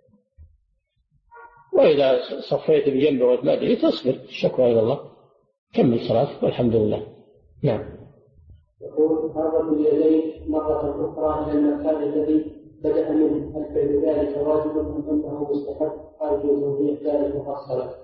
وإذا صفيت بجنبه وما أدري تصبر، الشكوى إلى الله، كمل صلاتك والحمد لله. نعم. يقول هرب اليدين مرة أخرى إلى المكان الذي بدأ منه، هل فعل ذلك واجب أم أنه مستحب؟ أرجو توضيح ذلك مفصلا.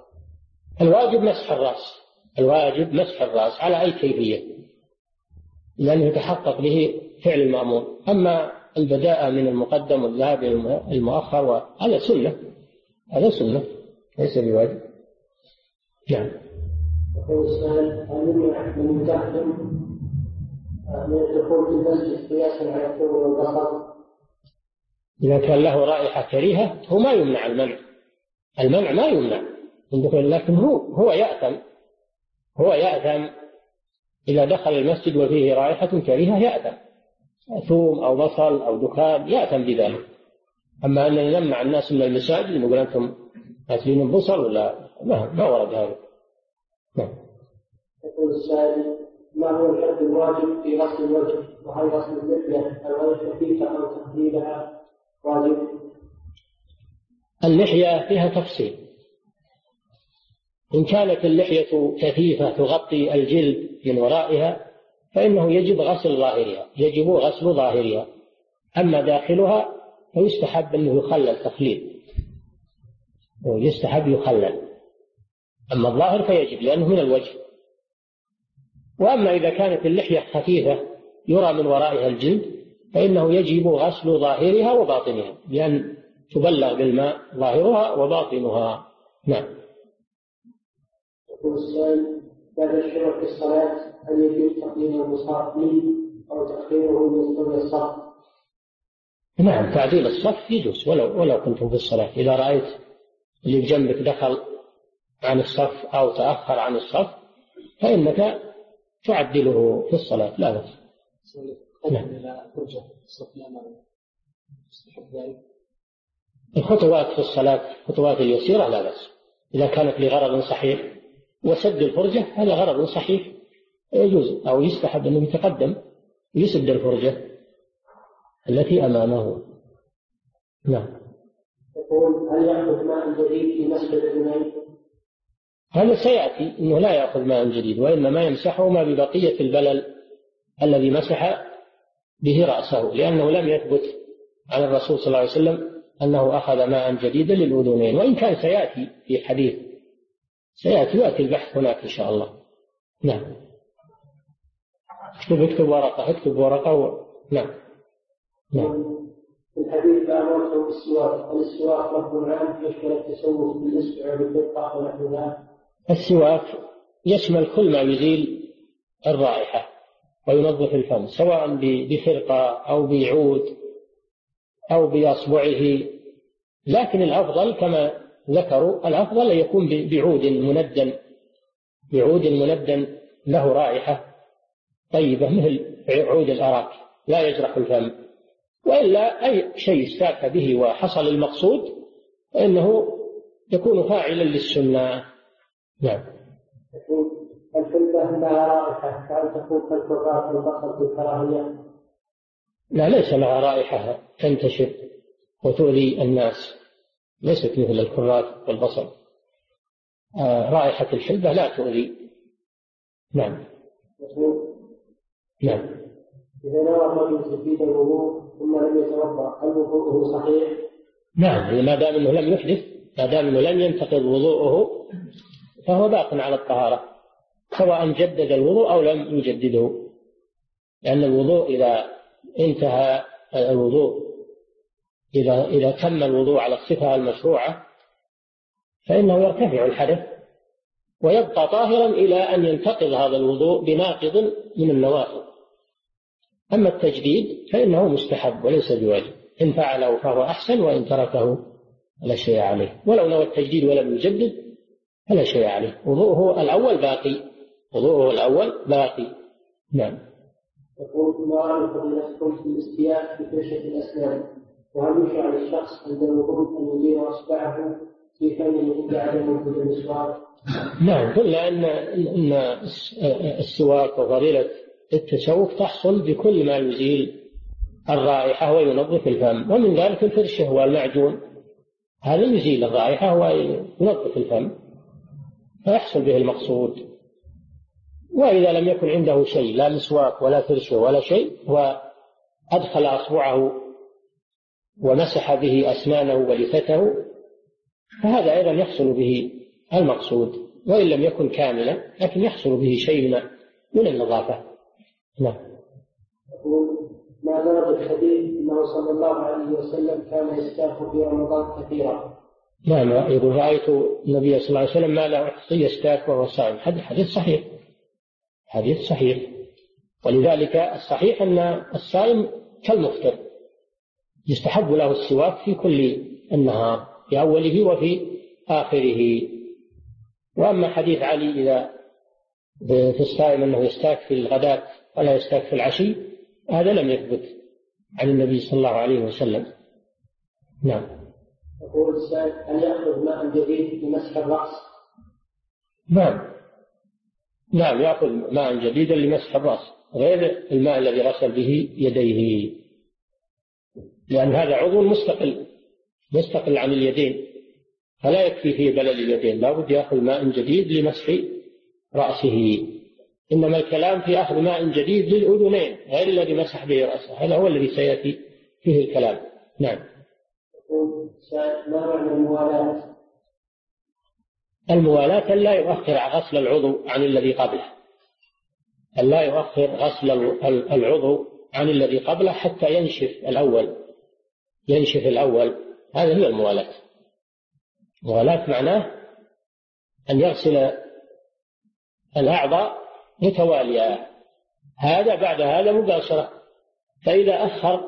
الواجب مسح الرأس على أي كيفية، لأنه يتحقق به فعل المأمور. أما البداء من المقدم والذهاب إلى المؤخر هذا سنة ليس بواجب. نعم. يقول السائل هل يمنع من يتقدم من الدخول في المسجد قياسا على الثوب والبصر؟ إذا كان له رائحة كريهة هو ما يمنع المنع ما يمنع من دخول، لكن هو يأثم إذا دخل المسجد وفيه رائحة كريهة، يأثم ثوم أو بصل أو دخان، يأثم بذلك. أما أننا نمنع الناس من المساجد نقول أنتم أكلين البصل ولا ما ورد هذا. يقول السائل ما هو الحد الواجب في غسل الوجه؟ وهل غسل اللحية الوجه خفيفة أو تقليلها واجب؟ اللحية فيها تفصيل. إن كانت اللحية كثيفة تغطي الجلد من ورائها فإنه يجب غسل ظاهرها، أما داخلها فيستحب أنه يخلل تخليل، يخلل. أما الظاهر فيجب لأنه من الوجه. وأما إذا كانت اللحية خفيفة يرى من ورائها الجلد فإنه يجب غسل ظاهرها وباطنها، لأن تبلغ بالماء ظاهرها وباطنها. نعم. يقول السائل بعد الشروع في الصلاة هل يجوز تقديم المصحف أو تأخيره من قبل الصف؟ نعم، تعديل الصف يجوز ولو كنتم في الصلاة. إذا رأيت اللي بجنبك دخل عن الصف أو تأخر عن الصف فإنك تعدله في الصلاة لا بأس. الخطوات في الصلاة خطوات اليسيرة لا بأس إذا كانت لغرض صحيح، وسد الفرجة هذا غرض صحيح يجوز أو يستحب أنه يتقدم يسد الفرجة التي أمامه. نعم. يقول هل يأخذ ماء جديد في مسح الأذنين؟ هذا سيأتي أنه لا يأخذ ماء جديد، وإنما يمسحه ما ببقية البلل الذي مسح به رأسه، لأنه لم يثبت عن الرسول صلى الله عليه وسلم أنه أخذ ماء جديدا للأذنين، وإن كان سيأتي في حديث يأتي البحث هناك إن شاء الله. نعم. اكتب ورقة نعم. في الحديث بأمرته بالسواك، السواك لفظ عام يشمل التسوق بالإصبع والدقة ونحوها، السواك يشمل كل ما يزيل الرائحة وينظف الفم، سواء بخرقة أو بعود أو بأصبعه، لكن الأفضل كما ذكروا الأفضل أن يكون بعود مندن له رائحة طيبة مثل عود الأراك لا يجرح الفم. وإلا أي شيء استاك به وحصل المقصود فإنه يكون فاعلا للسنة. نعم. الحلبة لها رائحة فهل تكون كالكرات والبصل بالكراهية؟ لا، ليس لها رائحة تنتشر وتؤذي الناس، ليست مثل الكرات والبصل. رائحة الحلبة لا تؤذي. نعم. نعم. إذا نوى الرجل تجديد الوضوء ثم لم يتوضأ هل وضوءه صحيح؟ نعم، ما دام أنه لم يحدث، ما دام أنه لم ينتقض وضوءه فهو باق على الطهارة، سواء جدد الوضوء أو لم يجدده، لأن الوضوء إذا انتهى الوضوء إذا تم الوضوء على الصفة المشروعة فإنه يرتفع الحدث ويبقى طاهرا إلى أن ينتقض هذا الوضوء بناقض من النواقض. أما التجديد فإنه مستحب وليس بواجب، إن فعله فهو أحسن، وإن تركه فلا شيء عليه. ولو نوى التجديد ولم يجدد فلا شيء عليه، وضوءه الأول باقي. نعم. يقول ما رأي فضيلتكم في الاستياء بفرشة الأسنان، وهل يشرع للشخص عند الوضوء أن يدير أصبعه في فمه عند عدم وجود المسواك؟ نعم، قلنا أن السواك وفضيلة التسوق تحصل بكل ما يزيل الرائحة وينظف الفم، ومن ذلك الفرشة والمعجون، هذا يزيل الرائحة وينظف الفم فيحصل به المقصود. وإذا لم يكن عنده شيء، لا مسواك ولا فرشة ولا شيء، وأدخل أصبعه ومسح به أسنانه ولثته، فهذا أيضا يحصل به المقصود، وإن لم يكن كاملا لكن يحصل به شيء من النظافة. نعم. يقول ما ورد الحديث أنه صلى الله عليه وسلم كان يستاك في رمضان كثيرا. نعم، يقول رأيت النبي صلى الله عليه وسلم ما لا أحصي يستاك وهو صائم. حديث صحيح، ولذلك الصحيح أن الصائم كالمفطر يستحب له السواك في كل النهار، في أوله وفي آخره. وأما حديث علي إذا في الصائم أنه يستاك في الغداة ولا يستاك في العشي، هذا لم يثبت عن النبي صلى الله عليه وسلم. نعم. يقول السائل هل يأخذ ماء جديد لمسح الرأس؟ نعم، يأخذ ماء جديدا لمسح الرأس غير الماء الذي غسل به يديه، لأن هذا عضو مستقل عن اليدين، فلا يكفي فيه بلل اليدين، لا بد يأخذ ماء جديد لمسح رأسه. إنما الكلام في أخذ ماء جديد للأذنين غير الذي مسح به رأسه، هذا هو الذي سيأتي فيه الكلام. نعم. ما معنى الموالاة؟ الموالاة أن لا يؤخر غسل العضو عن الذي قبله، أن لا يؤخر غسل العضو عن الذي قبله حتى ينشف الأول. هذا هي الموالاة. الموالاة معناه أن يغسل الأعضاء متوالية، هذا بعد هذا مباشرة، فإذا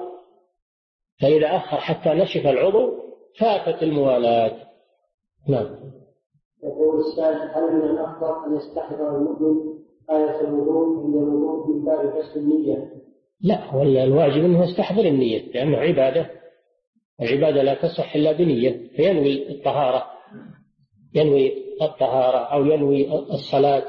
أخر حتى نشف العضو فاتت الموالاة. نعم. يقول السائل هل من الأفضل أن يستحضر المؤمن آية الوضوء عند الوضوء من باب حسن النية؟ لا، ولا الواجب أنه يستحضر النية، لأنه عبادة، العبادة لا تصح إلا بنية، فينوي الطهارة أو ينوي الصلاة،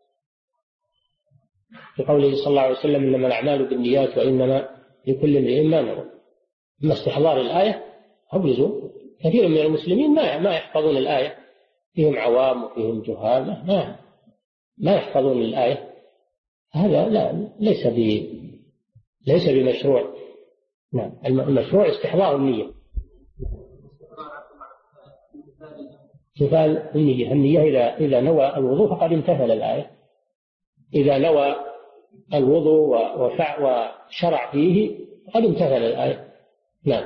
في قوله صلى الله عليه وسلم إنما الأعمال بالنيات وإنما لكل امرئ ما نوى. أما استحضار الآية أبرزوا، كثير من المسلمين ما يحفظون الآية، فيهم عوام وفيهم جهال ما يحفظون الآية، هذا لا ليس بمشروع. نعم، المشروع استحضار النية. استحضار النية إذا نوى الوضوء فقد امتثل الآية، إذا نوى الوضوء وشرع فيه فقد امتثل الآية. نعم.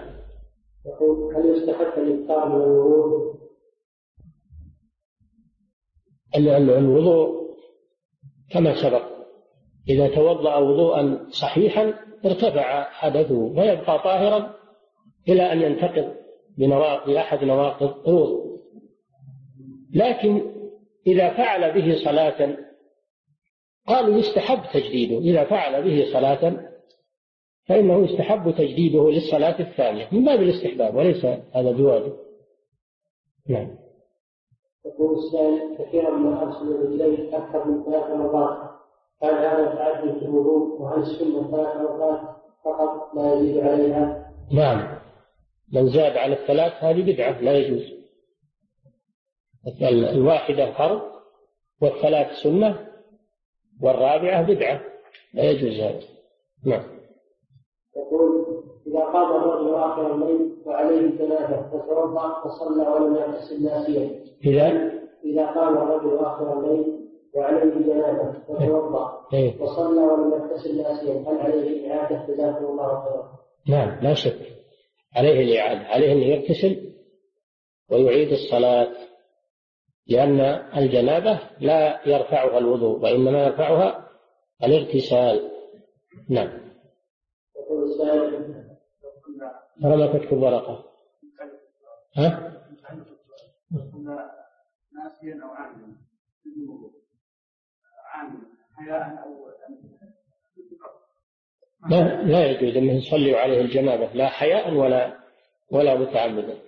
يقول هل يستحق الإفطار من الوضوء؟ الوضوء كما سبق، إذا توضأ وضوءا صحيحا ارتفع حدثه ويبقى طاهرا إلى أن ينتقض بأحد نواقض الوضوء. لكن إذا فعل به صلاة قالوا يستحب تجديده، إذا فعل به صلاة فإنه يستحب تجديده للصلاة الثانية من باب الاستحباب وليس هذا بواجب. نعم. يقول السائل: كثيرا ما أغسل رجلي أكثر من 3 مرات، هل هذا تعدي في الوضوء؟ وهل السنة 3 مرات فقط لا يزيد عليها؟ نعم، من زاد على 3 هذه بدعة لا يجوز. الواحدة فرض والثلاث سنة والرابعة بدعة لا يجوز هذا. نعم. يقول: إذا قام الرجل آخر الليل وعليه جنابة فتوضأ وصلى ولم يغتسل ناسيا. إذا قام الرجل آخر الليل وعليه جنابة فتوضأ وصلى ولم يغتسل ناسيا، هل عليه إعادة؟ جزاكم الله خيرا. نعم لا شك عليه الإعادة، عليه أن يغتسل ويعيد الصلاة، لأن الجنابة لا يرفعها الوضوء وإنما يرفعها الاغتسال. نعم. ترى ما تكتب ورقة. ها؟ ناسيا أو عاملا لا يجوز أنه يصلي عليه الجنابة لا حياء ولا متعمدا،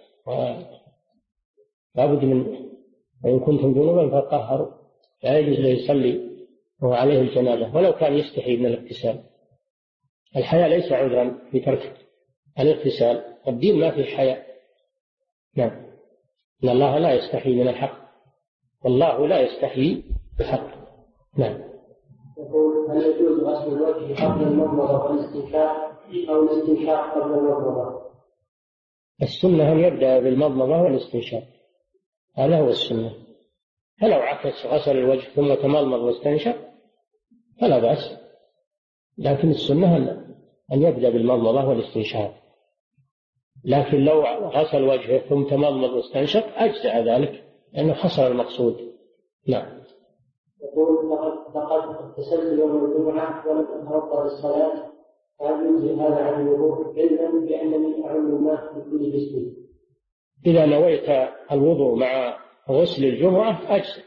لابد من وإن كنتم جنوبا فطهروا، لا يجوز يصلي وعليه الجنابة ولو كان يستحي من الاغتسال. الحياء ليس عذرا في ترك الاغتسال، الدين ما فيه حياء. نعم. إن الله لا يستحي من الحق والله لا يستحي بالحق. نعم. يقول: هل يجوز غسل الوجه قبل المضمضة والاستنشاق أو الاستنشاق قبل المضمضة؟ السنة أن يبدأ بالمضمضة والاستنشاق، هذا هو السنة. فلو عكس غسل الوجه ثم تمضمض واستنشق فلا بأس، لكن السنة أن يبدأ بالمضمضة والاستنشاق. لكن لو غسل وجهه ثم تمضمض واستنشق أجزأ ذلك لأنه حصل المقصود. نعم. يقول: لقد اغتسلت يوم الجمعة ولم أتوضأ للصلاة، فهل يجزي هذا عن الوضوء علما بأنني أعم الماء في كل جسمي؟ إذا نويت الوضوء مع غسل الجمعة أجزأ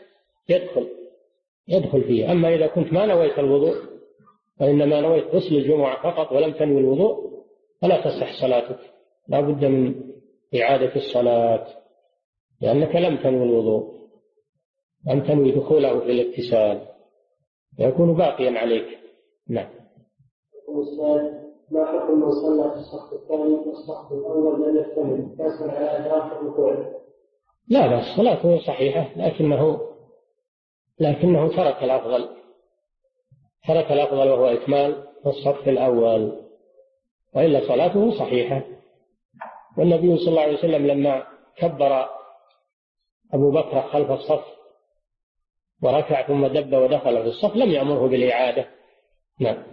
يدخل فيه. أما إذا كنت ما نويت الوضوء وإنما نويت غسل الجمعة فقط ولم تنوي الوضوء فلا تصح صلاتك، لا بد من إعادة الصلاة لأنك لم تنوي الوضوء، لم تنوي دخوله في الاغتسال يكون باقيا عليك. نعم. ما حكم من صلى في الصف الثاني والصف الأول لم يكتمل كاسر على أدراك الركوع؟ لا بس صلاته صحيحة، لكنه ترك الأفضل وهو إكمال الصف الأول، وإلا صلاته صحيحة. والنبي صلى الله عليه وسلم لما كبر أبو بكر خلف الصف وركع ثم دب ودخل في الصف لم يأمره بالإعادة. نعم.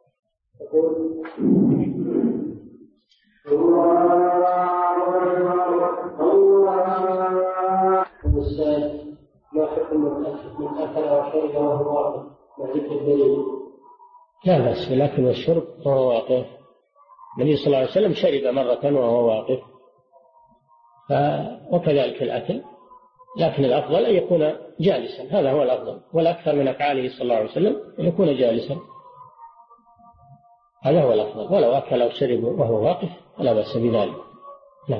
ما حكم من أكل وشرب وهو واقف مع ذكر الدليل؟ لا بأس بالأكل والشرب وهو واقف. النبي صلى الله عليه وسلم شرب مرة وهو واقف، وكذلك الأكل، لكن الأفضل أن يكون جالسا، هذا هو الأفضل، والأكثر من أفعاله صلى الله عليه وسلم أن يكون جالسا، هذا هو الأفضل. ولو أكل أو شرب وهو واقف فلا بأس بذلك. نعم.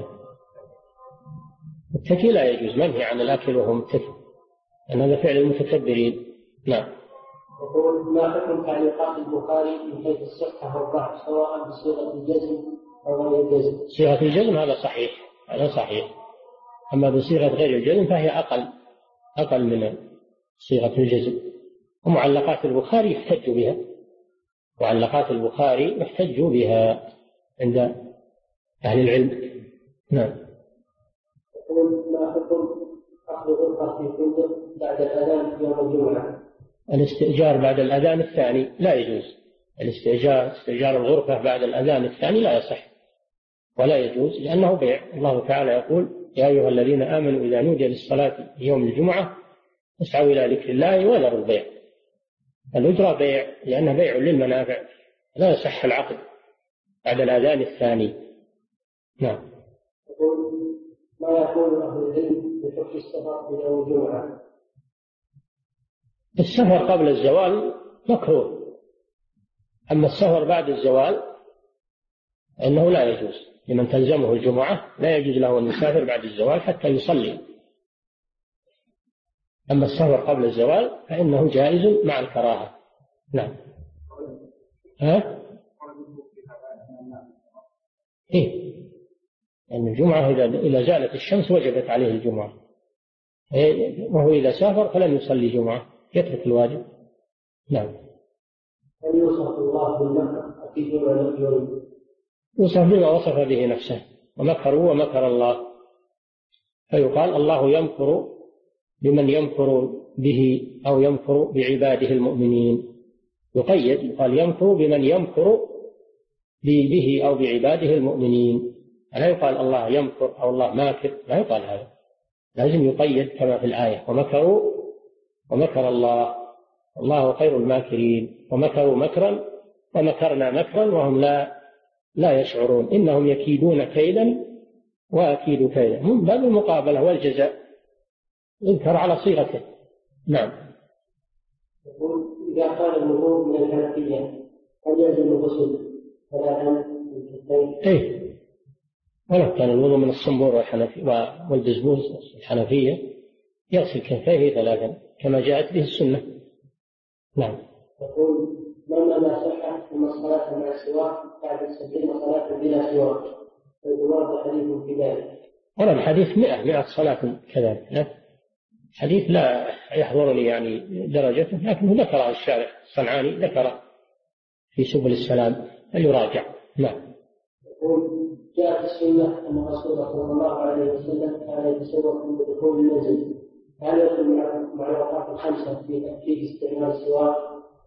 التكي لا يجوز، منهي عن الأكل وهو متكي، أن هذا فعل المتكبرين. نعم. يقول: ما حكم تعليقات البخاري من حيث الصحة والضعف سواء بصيغة الجزم أو غير الجزم؟ صيغة الجزم هذا صحيح، أما بصيغة غير الجزم فهي أقل من صيغة الجزم. ومعلقات البخاري يحتج بها عند أهل العلم. نعم. يقول: ما حكم أخذ غرفة في فندق بعد الأذان يوم الجمعة؟ الاستئجار بعد الأذان الثاني لا يجوز. استئجار الغرفة بعد الأذان الثاني لا يصح ولا يجوز، لأنه بيع. الله تعالى يقول: يا أيها الذين آمنوا إذا نودي للصلاة يوم الجمعة اسعوا إلى ذكر الله وذروا البيع. الأجرة بيع لأنها بيع للمنافع، لا يصح العقد بعد الأذان الثاني. نعم. يقول ما يقول أهل العلم بحكم السفر في يوم الجمعة؟ السفر قبل الزوال مكروه، أما السفر بعد الزوال إنه لا يجوز لمن تلزمه الجمعة، لا يجوز له أن يسافر بعد الزوال حتى يصلي. أما السفر قبل الزوال فإنه جائز مع الكراهة. نعم. إيه؟ لأن الجمعة إذا زالت الشمس وجبت عليه الجمعة، وهو إذا سافر فلم يصلي جمعة يترك الواجب. نعم. هل يوصف الله بالمكر في جمعة؟ يوصف بما وصف به نفسه، ومكروا ومكر الله، فيقال الله يمكر بمن يمكر به أو يمكر بعباده المؤمنين. يقيد، يقال يمكر بمن يمكر به أو بعباده المؤمنين، لا يقال الله يمكر أو الله ماكر، لا يقال هذا، لازم يقيد كما في الآية ومكروا ومكر الله والله خير الماكرين. ومكروا مكرا ومكرنا مكرا وهم لا يشعرون، إنهم يكيدون كيدا وأكيد كيدا، من باب المقابلة والجزاء، يذكر على صيغته. نعم. يقول إذا كان الوضوء من الحنفية هل يلزم الغسل ثلاثا من الكتين؟ إيه، ولو كان الوضوء من الصنبور والبزبوز الحنفية يغسل كفيه ثلاثا كما جاءت به السنة. نعم. يقول من لا صحة ثم الصلاة مع السواك بعد السجن وصلاة بلا سواك، فيتوارد حديث في ذلك. ولا الحديث 100 صلاة كذلك، حديث لا يحضرني يعني درجته، لكنه ذكر الشارع الصنعاني ذكر في سبل السلام، فليراجع. نعم. يقول جاءت السنة أن الرسول صلى الله عليه وسلم كان يتسوق عند دخول المنزل، هل يدخل مع الأوقات الخمسة في تأكيد استعمال السواك؟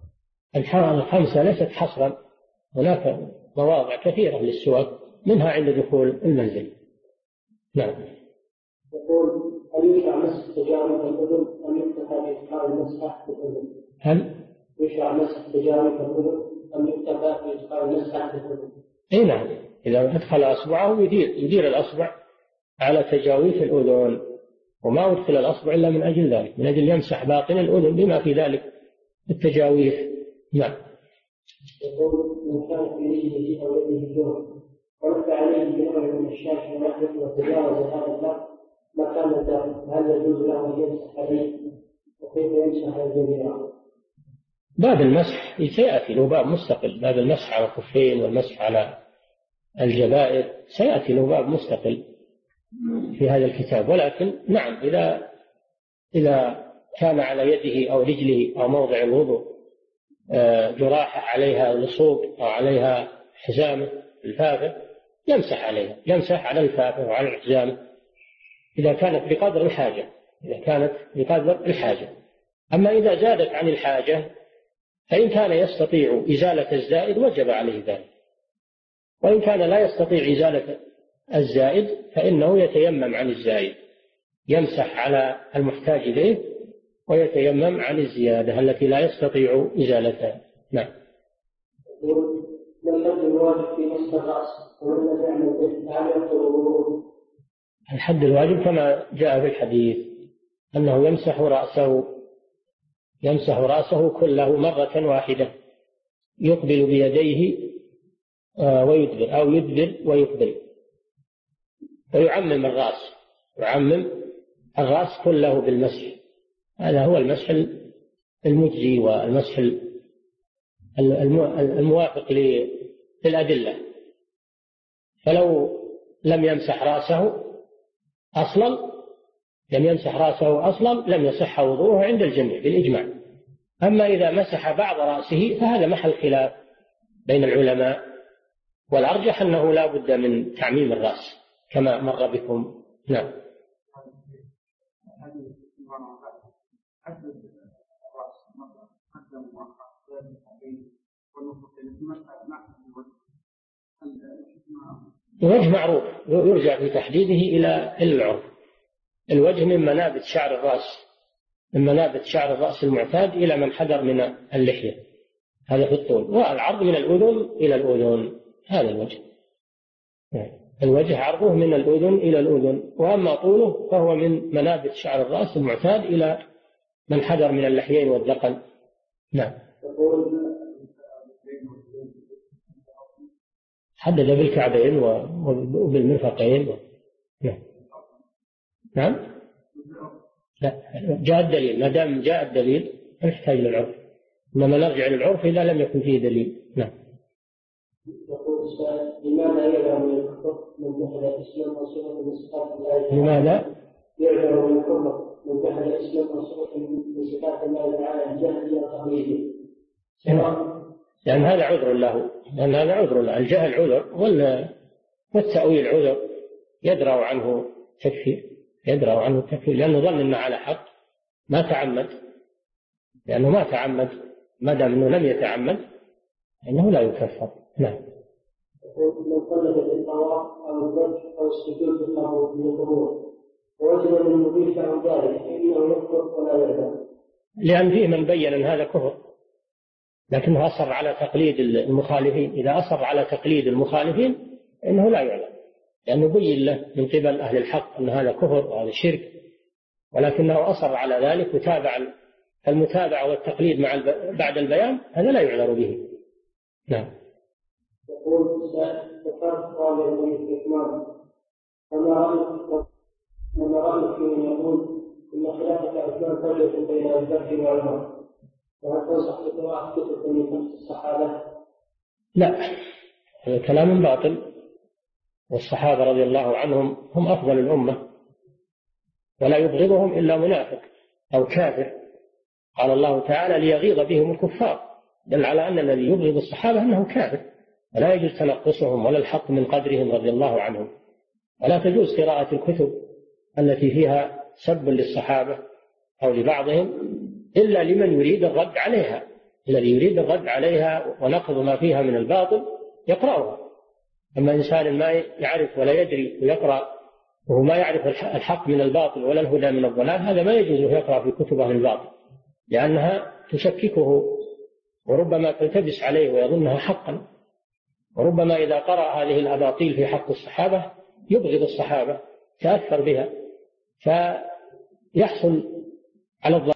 الخمسة ليست حصرا، هناك مواضع كثيرة للسواك منها عند دخول المنزل. نعم. يقول هل يشرع مسح تجاوز الأذن أم يكتفى بإدخال المسح في الأذن؟ هل يشرع مسح تجاوز الأذن أم يكتفى بإدخال المسح في الأذن؟ أي نعم، إذا أدخل أصبعه يدير الأصبع على تجاويف الأذن، وما أدخل الأصبع إلا من أجل ذلك، من أجل يمسح باطن الأذن بما في ذلك التجاويف. نعم. يقول من كان في رجله أو يده جرح ونفع عليه بنوع من الشاش ونحوه وتجاوز هذا اللفظ مكان الدم، هل يجوز له أن يمسح عليه؟ وكيف يمسح على الجميع؟ باب المسح سيأتي له باب مستقل، باب المسح على الخفين والمسح على الجبائر سيأتي له باب مستقل في هذا الكتاب. ولكن نعم، إذا كان على يده أو رجله أو موضع الوضوء جراح عليها لصوق أو عليها حزامة الفافة يمسح عليها، يمسح على الفافة وعلى الحزامة إذا كانت بقدر الحاجة، أما إذا زادت عن الحاجة فإن كان يستطيع إزالة الزائد وجب عليه ذلك، وإن كان لا يستطيع إزالة الزائد فإنه يتيمم عن الزائد، يمسح على المحتاج إليه ويتيمم عن الزيادة التي لا يستطيع إزالتها. نعم. ما الحد الواجب في مسح الرأس ومن لم يعمل به هل يبطل وضوءه؟ الحد الواجب كما جاء في الحديث أنه يمسح رأسه كله مرة واحدة، يقبل بيديه ويدبر أو يدبر ويقبل، ويعمم الرأس كله بالمسح. هذا هو المسح المجزي والمسح الموافق للأدلة. فلو لم يمسح رأسه أصلا لم يصح وضوءه عند الجميع بالإجماع. أما إذا مسح بعض رأسه فهذا محل خلاف بين العلماء، والأرجح أنه لا بد من تعميم الرأس كما مر بكم. نعم. الوجه معروف، يرجع في تحديده إلى العرف. الوجه من منابت شعر الرأس من منابت شعر الرأس المعتاد إلى منحدر من اللحية، هذا في الطول. والعرض من الأذن إلى الأذن، هذا الوجه. الوجه عرضه من الأذن إلى الأذن، وأما طوله فهو من منابت شعر الرأس المعتاد إلى منحدر من اللحيين والذقن. نعم. حدد بالكعبين وبالمرفقين. نعم. لا، جاء الدليل، ما دام جاء الدليل نحتاج للعرف، إنما نرجع للعرف إذا لم يكن فيه دليل. نعم. لماذا يعلم من الكفر من جحد الإسلام وصفة من صفات الله؟ لماذا يعلم من الكفر من جحد الإسلام وصفة من صفات الله تعالى الجهل وتقليده؟ لأن هذا عذر له، لأن هذا عذر له. الجهل عذر والتأويل عذر، يدرأ عنه تكفير، يدرأ عنه التكفير لأنه ظن أنه على حق، ما تعمد، لأنه ما تعمد. ما دام أنه لم يتعمد إنه لا يكفر. نعم. من قلد في الطواف أو الذبح أو السجود في القبور ووجد من المبيح عن ذلك فإنه يكفر ولا يعلم. لأن فيه من بين أن هذا كفر لكنه أصر على تقليد المخالفين. إذا أصر على تقليد المخالفين إنه لا يعلم، لأنه بين له من قبل أهل الحق أن هذا كفر وهذا شرك، ولكنه أصر على ذلك وتابع. المتابعة والتقليد بعد البيان هذا لا يعذر به. نعم. يقول ذكرت قال ابن الحكمان وما رأيك في من يقول إن خلافة عثمان فرق بين أبي بكر وعمر، وهل تنصح بقراءة كتب من نفس الصحابة؟ لا، هذا كلام باطل، والصحابة رضي الله عنهم هم أفضل الأمة، ولا يبغضهم إلا منافق أو كافر. قال الله تعالى ليغيظ بهم الكفار، دل على أن الذي يبغض الصحابة أنه كافر، ولا يجوز تنقصهم ولا الحق من قدرهم رضي الله عنهم. ولا تجوز قراءة الكتب التي فيها سب للصحابة أو لبعضهم إلا لمن يريد الرد عليها. الذي يريد الرد عليها ونقض ما فيها من الباطل يقرأها. أما إنسان ما يعرف ولا يدري ويقرأ وهو ما يعرف الحق من الباطل ولا الهدى من الضلال، هذا ما يجوز يقرأ في كتب أهل الباطل، لأنها تشككه وربما تلتبس عليه ويظنها حقا. وربما إذا قرأ هذه الأباطيل في حق الصحابة يبغض الصحابة، تأثر بها، فيحصل على الضلال.